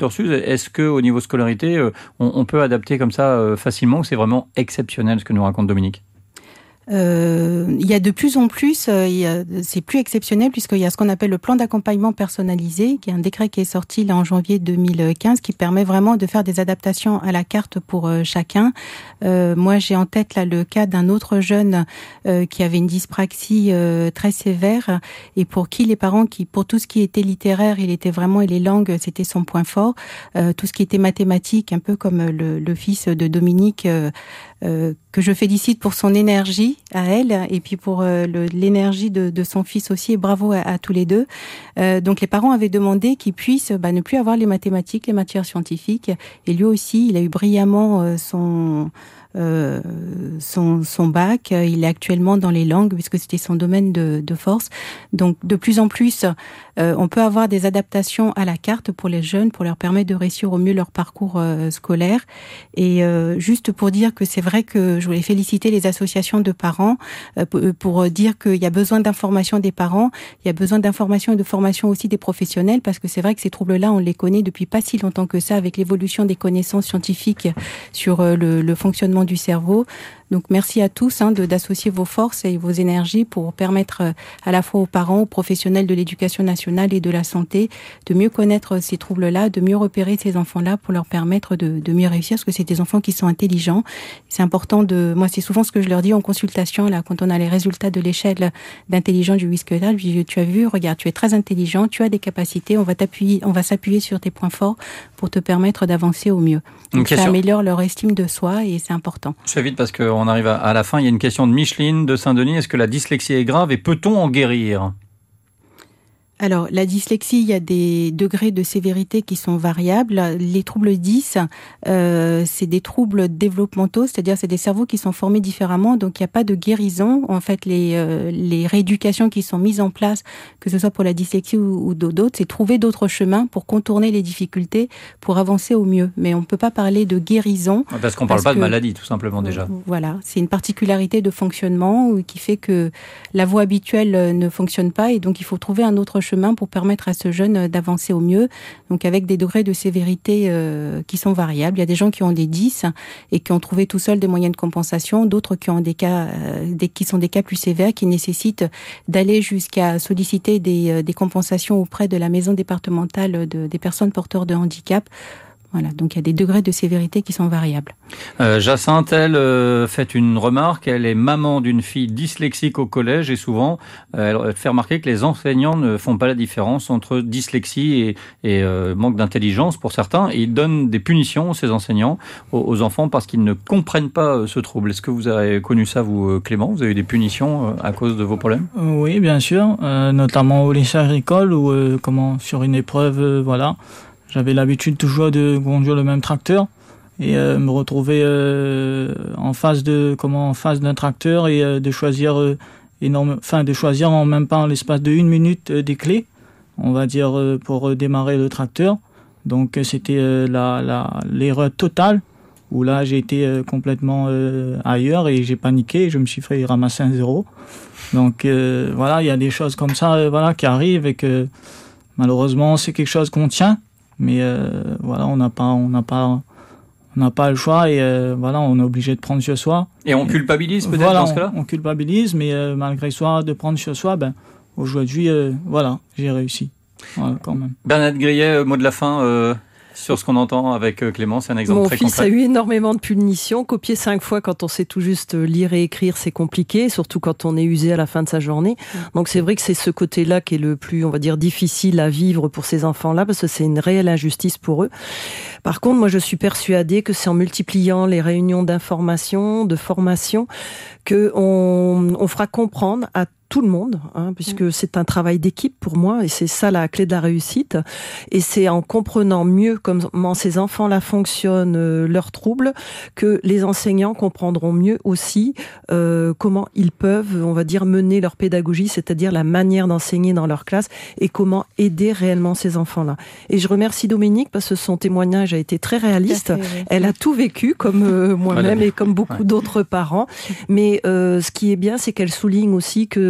Docteur Suze, est-ce qu'au niveau scolarité, on peut adapter comme ça facilement ou c'est vraiment exceptionnel ce que nous raconte Dominique ? Il y a de plus en plus, c'est plus exceptionnel puisqu'il y a ce qu'on appelle le plan d'accompagnement personnalisé, qui est un décret qui est sorti là en janvier 2015, qui permet vraiment de faire des adaptations à la carte pour chacun. Moi, j'ai en tête là le cas d'un autre jeune qui avait une dyspraxie très sévère et pour qui les parents, pour tout ce qui était littéraire, et les langues, c'était son point fort. Tout ce qui était mathématiques, un peu comme le fils de Dominique, que je félicite pour son énergie à elle et puis pour l'énergie de son fils aussi, et bravo à tous les deux. Donc les parents avaient demandé qu'il puisse ne plus avoir les mathématiques, les matières scientifiques, et lui aussi il a eu brillamment son bac. Il est actuellement dans les langues puisque c'était son domaine de force. Donc de plus en plus on peut avoir des adaptations à la carte pour les jeunes pour leur permettre de réussir au mieux leur parcours scolaire. Et juste pour dire que c'est vrai que je voulais féliciter les associations de parents pour dire qu'il y a besoin d'information des parents, il y a besoin d'information et de formation aussi des professionnels, parce que c'est vrai que ces troubles-là, on les connaît depuis pas si longtemps que ça, avec l'évolution des connaissances scientifiques sur le fonctionnement du cerveau. Donc merci à tous d'associer vos forces et vos énergies pour permettre à la fois aux parents, aux professionnels de l'éducation nationale et de la santé de mieux connaître ces troubles-là, de mieux repérer ces enfants-là pour leur permettre de mieux réussir, parce que c'est des enfants qui sont intelligents. C'est important moi c'est souvent ce que je leur dis en consultation, là, quand on a les résultats de l'échelle d'intelligence du Wieskedal, je dis, tu as vu, regarde, tu es très intelligent, tu as des capacités, on va s'appuyer sur tes points forts pour te permettre d'avancer au mieux. Donc ça améliore leur estime de soi et c'est important. Je fais vite parce qu'on arrive à la fin. Il y a une question de Micheline de Saint-Denis. Est-ce que la dyslexie est grave et peut-on en guérir ? Alors, la dyslexie, il y a des degrés de sévérité qui sont variables. Les troubles 10, c'est des troubles développementaux, c'est-à-dire c'est des cerveaux qui sont formés différemment, donc il n'y a pas de guérison. En fait, les rééducations qui sont mises en place, que ce soit pour la dyslexie ou d'autres, c'est trouver d'autres chemins pour contourner les difficultés, pour avancer au mieux. Mais on ne peut pas parler de guérison. Parce qu'on ne parle pas de maladie, tout simplement, déjà. Voilà, c'est une particularité de fonctionnement qui fait que la voie habituelle ne fonctionne pas, et donc il faut trouver un autre chemin pour permettre à ce jeune d'avancer au mieux, donc avec des degrés de sévérité qui sont variables. Il y a des gens qui ont des 10 et qui ont trouvé tout seuls des moyens de compensation, d'autres qui ont des cas qui sont des cas plus sévères, qui nécessitent d'aller jusqu'à solliciter des compensations auprès de la maison départementale des personnes porteurs de handicap. Voilà, donc il y a des degrés de sévérité qui sont variables. Jacinthe, elle fait une remarque. Elle est maman d'une fille dyslexique au collège et souvent elle fait remarquer que les enseignants ne font pas la différence entre dyslexie et manque d'intelligence pour certains. Et ils donnent des punitions, ces enseignants, aux enfants parce qu'ils ne comprennent pas ce trouble. Est-ce que vous avez connu ça, vous, Clément ? Vous avez eu des punitions à cause de vos problèmes ? Oui, bien sûr, notamment au lycée agricole où sur une épreuve, voilà. J'avais l'habitude toujours de conduire le même tracteur et me retrouver en face d'un tracteur et de choisir en même pas en l'espace de 1 minute des clés, on va dire, pour démarrer le tracteur. Donc c'était l'erreur totale où là j'ai été complètement ailleurs et j'ai paniqué et je me suis fait ramasser un 0. Donc voilà, il y a des choses comme ça qui arrivent et que malheureusement c'est quelque chose qu'on tient. Mais voilà, on n'a pas le choix et voilà, on est obligé de prendre sur soi. Et on culpabilise peut-être voilà, dans ce cas-là ? On culpabilise, mais malgré soi, de prendre sur soi, aujourd'hui, voilà, j'ai réussi. Voilà, quand même. Bernadette Grillet, mot de la fin sur ce qu'on entend avec Clément, c'est un exemple très concret. Mon fils a eu énormément de punitions. Copier 5 fois quand on sait tout juste lire et écrire, c'est compliqué, surtout quand on est usé à la fin de sa journée. Donc c'est vrai que c'est ce côté-là qui est le plus, on va dire, difficile à vivre pour ces enfants-là, parce que c'est une réelle injustice pour eux. Par contre, moi je suis persuadée que c'est en multipliant les réunions d'information, de formation, que on fera comprendre à tout le monde, puisque c'est un travail d'équipe pour moi, et c'est ça la clé de la réussite. Et c'est en comprenant mieux comment ces enfants-là fonctionnent, leurs troubles, que les enseignants comprendront mieux aussi comment ils peuvent, on va dire, mener leur pédagogie, c'est-à-dire la manière d'enseigner dans leur classe, et comment aider réellement ces enfants-là. Et je remercie Dominique, parce que son témoignage a été très réaliste. Elle a tout vécu, comme moi-même et comme beaucoup d'autres parents. Mais ce qui est bien, c'est qu'elle souligne aussi que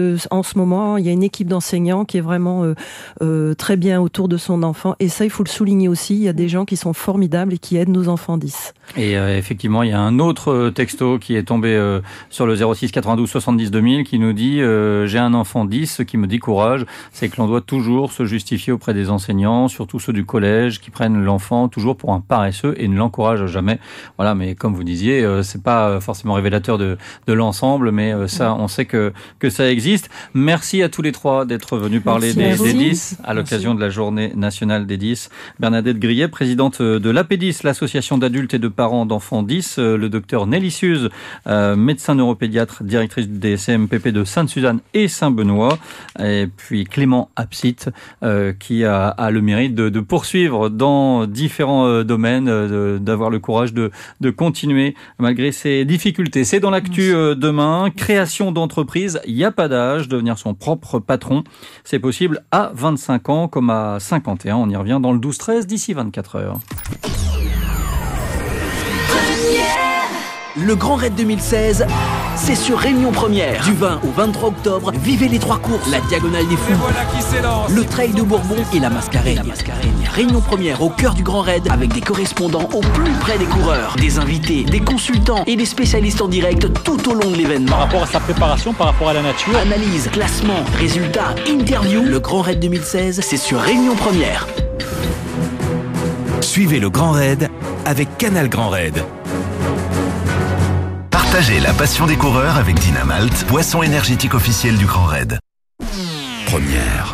en ce moment, il y a une équipe d'enseignants qui est vraiment très bien autour de son enfant. Et ça, il faut le souligner aussi. Il y a des gens qui sont formidables et qui aident nos enfants 10. Et effectivement, il y a un autre texto qui est tombé sur le 06 92 70 2000 qui nous dit j'ai un enfant 10, ce qui me décourage, c'est que l'on doit toujours se justifier auprès des enseignants, surtout ceux du collège, qui prennent l'enfant toujours pour un paresseux et ne l'encouragent jamais. Voilà, mais comme vous disiez, c'est pas forcément révélateur de l'ensemble, mais ça, on sait que ça existe. Merci à tous les trois d'être venus parler des 10 à l'occasion de la journée nationale des 10. Bernadette Grillet, présidente de l'APDIS, l'association d'adultes et de parents d'enfants 10, le docteur Nelly Suze, médecin neuropédiatre, directrice des CMPP de Sainte-Suzanne et Saint-Benoît, et puis Clément Absit, qui a le mérite de poursuivre dans différents domaines, d'avoir le courage de continuer malgré ses difficultés. C'est dans l'actu demain, création d'entreprise, il n'y a pas d'âge, devenir son propre patron, c'est possible à 25 ans comme à 51, on y revient dans le 12-13 d'ici 24 heures. Le Grand Raid 2016, c'est sur Réunion Première. Du 20 au 23 octobre, vivez les 3 courses, la Diagonale des Fous, le Trail de Bourbon et la Mascarène. Réunion Première au cœur du Grand Raid avec des correspondants au plus près des coureurs, des invités, des consultants et des spécialistes en direct tout au long de l'événement. Par rapport à sa préparation, par rapport à la nature. Analyse, classement, résultats, interview. Le Grand Raid 2016, c'est sur Réunion Première. Suivez le Grand Raid avec Canal Grand Raid. Partagez la passion des coureurs avec Dynamalt, boisson énergétique officielle du Grand Raid. Première.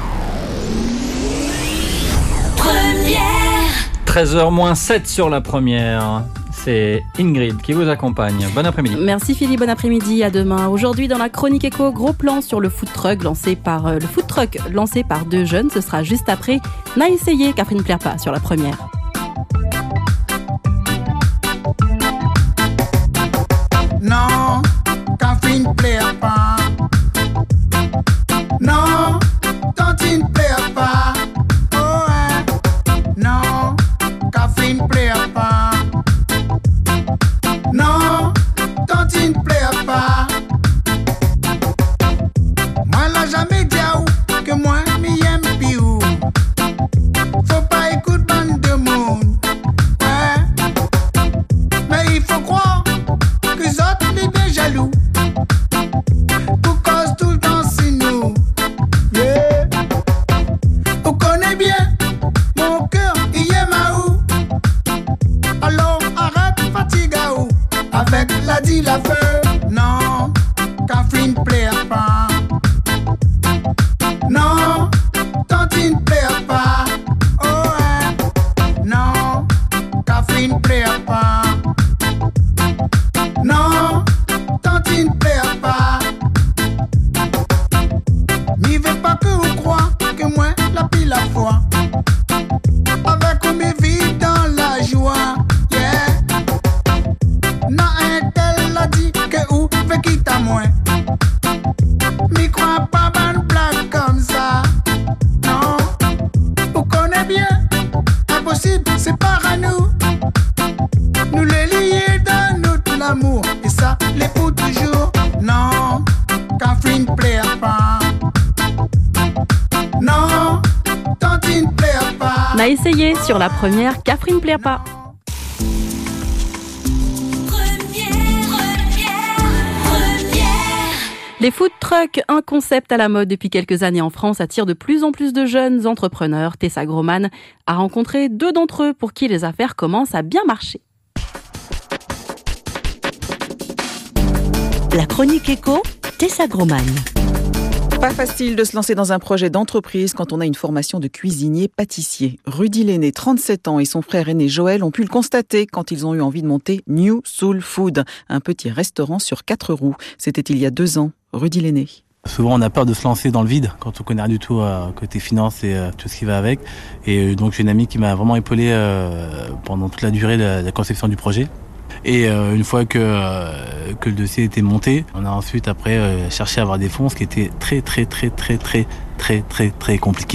13h-7 sur la première. C'est Ingrid qui vous accompagne. Bon après-midi. Merci Philippe, bon après-midi, à demain. Aujourd'hui dans la chronique éco, gros plan sur le food truck lancé par 2 jeunes. Ce sera juste après. N'a essayé, Catherine Plerpa sur la première. Non, Catherine plaire pas. Non, Tantine plaire pas. Oh ouais. Non, Catherine plaire pas. Non, Tantine plaire pas. Moi l'a jamais dit à où que moi m'y aime piou. Faut pas écouter bande de monde. Ouais. Mais il faut croire que les autres les bien jaloux. Pour cause tout le temps c'est nous. Yeah. On connaît bien mon cœur, il est maou. Alors arrête fatigue à où. Avec la dit la feu. Non, Catherine plaire pas. Non, Tantine plaire pas. Oh ouais. Non, Catherine plaire pas. Non, Tantine plaire pas. M'y veut pas que vous croyez que moi la pile la foi. Avec mes vies dans la joie. Yeah. Non, un tel l'a dit que ou veut quitter à moi. M'y crois pas bonne blague comme ça. Non, vous connaissez bien. Impossible, c'est pas à nous. Nous les lier dans notre l'amour. Et ça, les pour toujours. Non, Catherine plaire pas. Non, Tantine plaire pas. N'a essayé sur la première, Catherine plaire pas. Les food trucks, un concept à la mode depuis quelques années en France, attire de plus en plus de jeunes entrepreneurs. Tessa Groman a rencontré 2 d'entre eux pour qui les affaires commencent à bien marcher. La chronique éco, Tessa Groman. Pas facile de se lancer dans un projet d'entreprise quand on a une formation de cuisinier-pâtissier. Rudy l'aîné, 37 ans, et son frère aîné Joël ont pu le constater quand ils ont eu envie de monter New Soul Food, un petit restaurant sur 4 roues. C'était il y a 2 ans. Rudy l'aîné. Souvent, on a peur de se lancer dans le vide quand on connaît rien du tout côté finance et tout ce qui va avec. Et donc, j'ai une amie qui m'a vraiment épaulé pendant toute la durée de la conception du projet. Et une fois que le dossier était monté, on a ensuite après cherché à avoir des fonds, ce qui était très compliqué.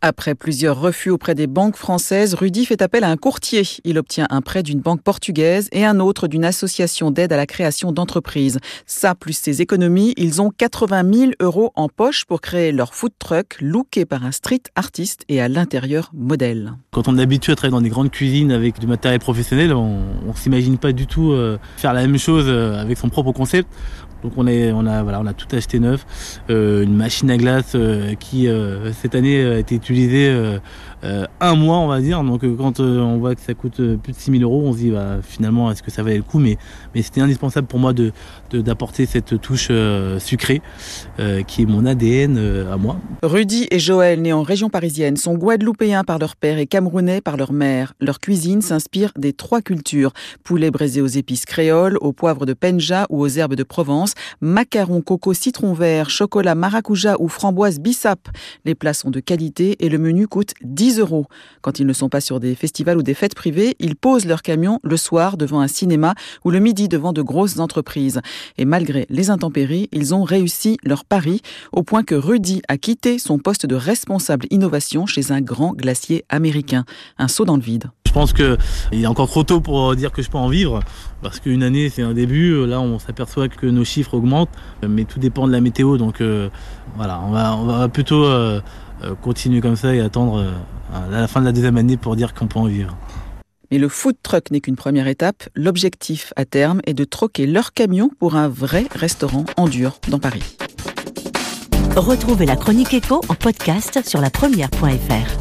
Après plusieurs refus auprès des banques françaises, Rudy fait appel à un courtier. Il obtient un prêt d'une banque portugaise et un autre d'une association d'aide à la création d'entreprises. Ça, plus ses économies, ils ont 80 000 € en poche pour créer leur food truck, looké par un street artiste et à l'intérieur modèle. Quand on est habitué à travailler dans des grandes cuisines avec du matériel professionnel, on s'imagine pas du tout faire la même chose avec son propre concept. Donc on a tout acheté neuf, une machine à glace qui cette année a été utilisée un mois, on va dire. Donc quand on voit que ça coûte plus de 6 000 €, on se dit finalement est-ce que ça valait le coup, mais c'était indispensable pour moi d'apporter cette touche sucrée qui est mon ADN à moi. Rudy et Joël, nés en région parisienne, sont guadeloupéens par leur père et camerounais par leur mère. Leur cuisine s'inspire des 3 cultures. Poulet braisé aux épices créoles, au poivre de Penja ou aux herbes de Provence, macarons, coco, citron vert, chocolat, maracuja ou framboise bissap. Les plats sont de qualité et le menu coûte 10 €. Quand ils ne sont pas sur des festivals ou des fêtes privées, ils posent leur camion le soir devant un cinéma ou le midi devant de grosses entreprises. Et malgré les intempéries, ils ont réussi leur pari au point que Rudy a quitté son poste de responsable innovation chez un grand glacier américain. Un saut dans le vide. Je pense qu'il est encore trop tôt pour dire que je peux en vivre, parce qu'une année c'est un début, là on s'aperçoit que nos chiffres augmentent, mais tout dépend de la météo, donc voilà, on va plutôt continuer comme ça et attendre la fin de la deuxième année pour dire qu'on peut en vivre. Mais le food truck n'est qu'une première étape. L'objectif à terme est de troquer leur camion pour un vrai restaurant en dur dans Paris. Retrouvez la chronique éco en podcast sur lapremière.fr.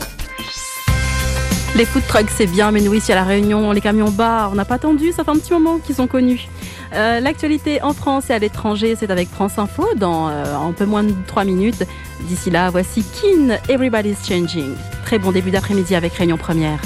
Les food trucks, c'est bien, mais nous, ici à La Réunion, les camions bars, on n'a pas attendu, ça fait un petit moment qu'ils sont connus. L'actualité en France et à l'étranger, c'est avec France Info dans un peu moins de 3 minutes. D'ici là, voici Keane, Everybody's Changing. Très bon début d'après-midi avec Réunion Première.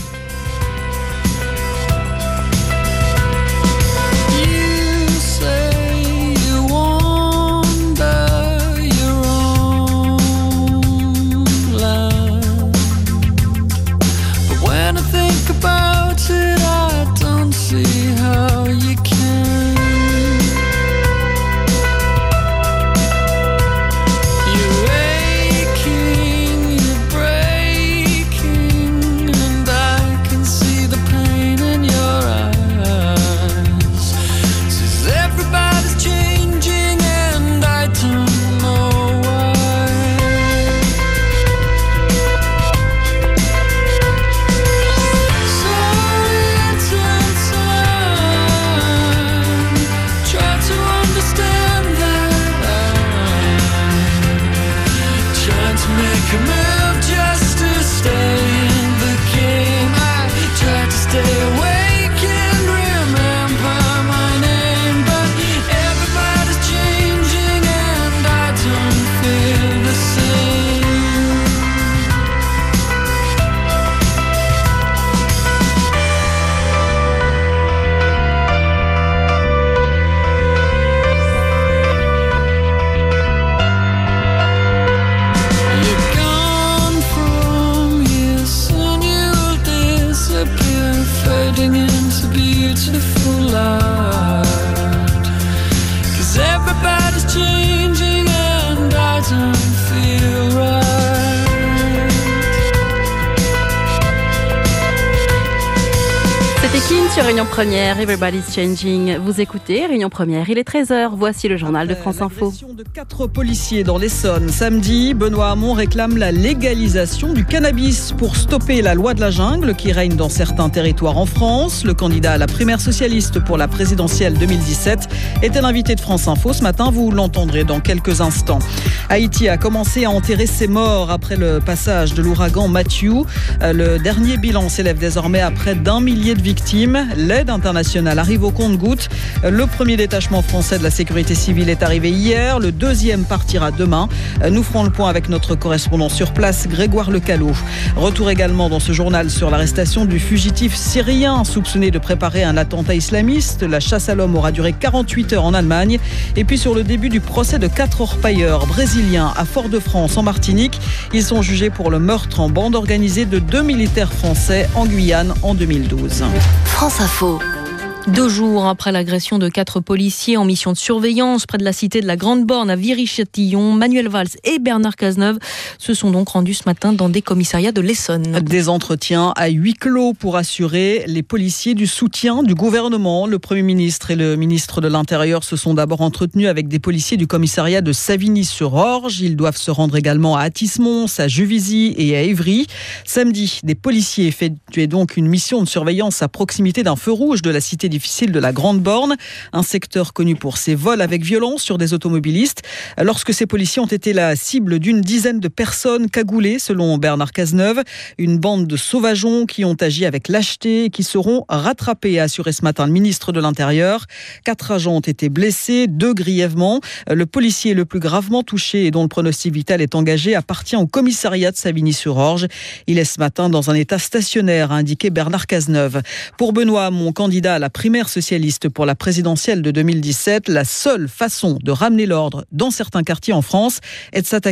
Sur Réunion Première, Everybody's Changing. Vous écoutez Réunion Première, il est 13h. Voici le journal de France Info. De 4 policiers dans l'Essonne. Samedi, Benoît Hamon réclame la légalisation du cannabis pour stopper la loi de la jungle qui règne dans certains territoires en France. Le candidat à la primaire socialiste pour la présidentielle 2017 était l'invité de France Info ce matin. Vous l'entendrez dans quelques instants. Haïti a commencé à enterrer ses morts après le passage de l'ouragan Matthew. Le dernier bilan s'élève désormais à près d'1 millier de victimes. L'aide internationale arrive au compte-gouttes. Le premier détachement français de la sécurité civile est arrivé hier. Le deuxième partira demain. Nous ferons le point avec notre correspondant sur place, Grégoire Lecalot. Retour également dans ce journal sur l'arrestation du fugitif syrien soupçonné de préparer un attentat islamiste. La chasse à l'homme aura duré 48 heures en Allemagne. Et puis sur le début du procès de 4 orpailleurs brésiliens à Fort-de-France en Martinique. Ils sont jugés pour le meurtre en bande organisée de 2 militaires français en Guyane en 2012. France Info. 2 jours après l'agression de 4 policiers en mission de surveillance près de la cité de la Grande Borne à Viry-Châtillon, Manuel Valls et Bernard Cazeneuve se sont donc rendus ce matin dans des commissariats de l'Essonne. Des entretiens à huis clos pour assurer les policiers du soutien du gouvernement. Le Premier ministre et le ministre de l'Intérieur se sont d'abord entretenus avec des policiers du commissariat de Savigny-sur-Orge. Ils doivent se rendre également à Athis-Mons, à Juvisy et à Évry. Samedi, des policiers effectuaient donc une mission de surveillance à proximité d'un feu rouge de la cité difficile de la Grande Borne, un secteur connu pour ses vols avec violence sur des automobilistes. Lorsque ces policiers ont été la cible d'une dizaine de personnes cagoulées, selon Bernard Cazeneuve, une bande de sauvageons qui ont agi avec lâcheté et qui seront rattrapés, a assuré ce matin le ministre de l'Intérieur. 4 agents ont été blessés, 2 grièvement. Le policier le plus gravement touché et dont le pronostic vital est engagé appartient au commissariat de Savigny-sur-Orge. Il est ce matin dans un état stationnaire, a indiqué Bernard Cazeneuve. Pour Benoît Hamon, candidat à la primaire socialiste pour la présidentielle de 2017, la seule façon de ramener l'ordre dans certains quartiers en France est de s'attaquer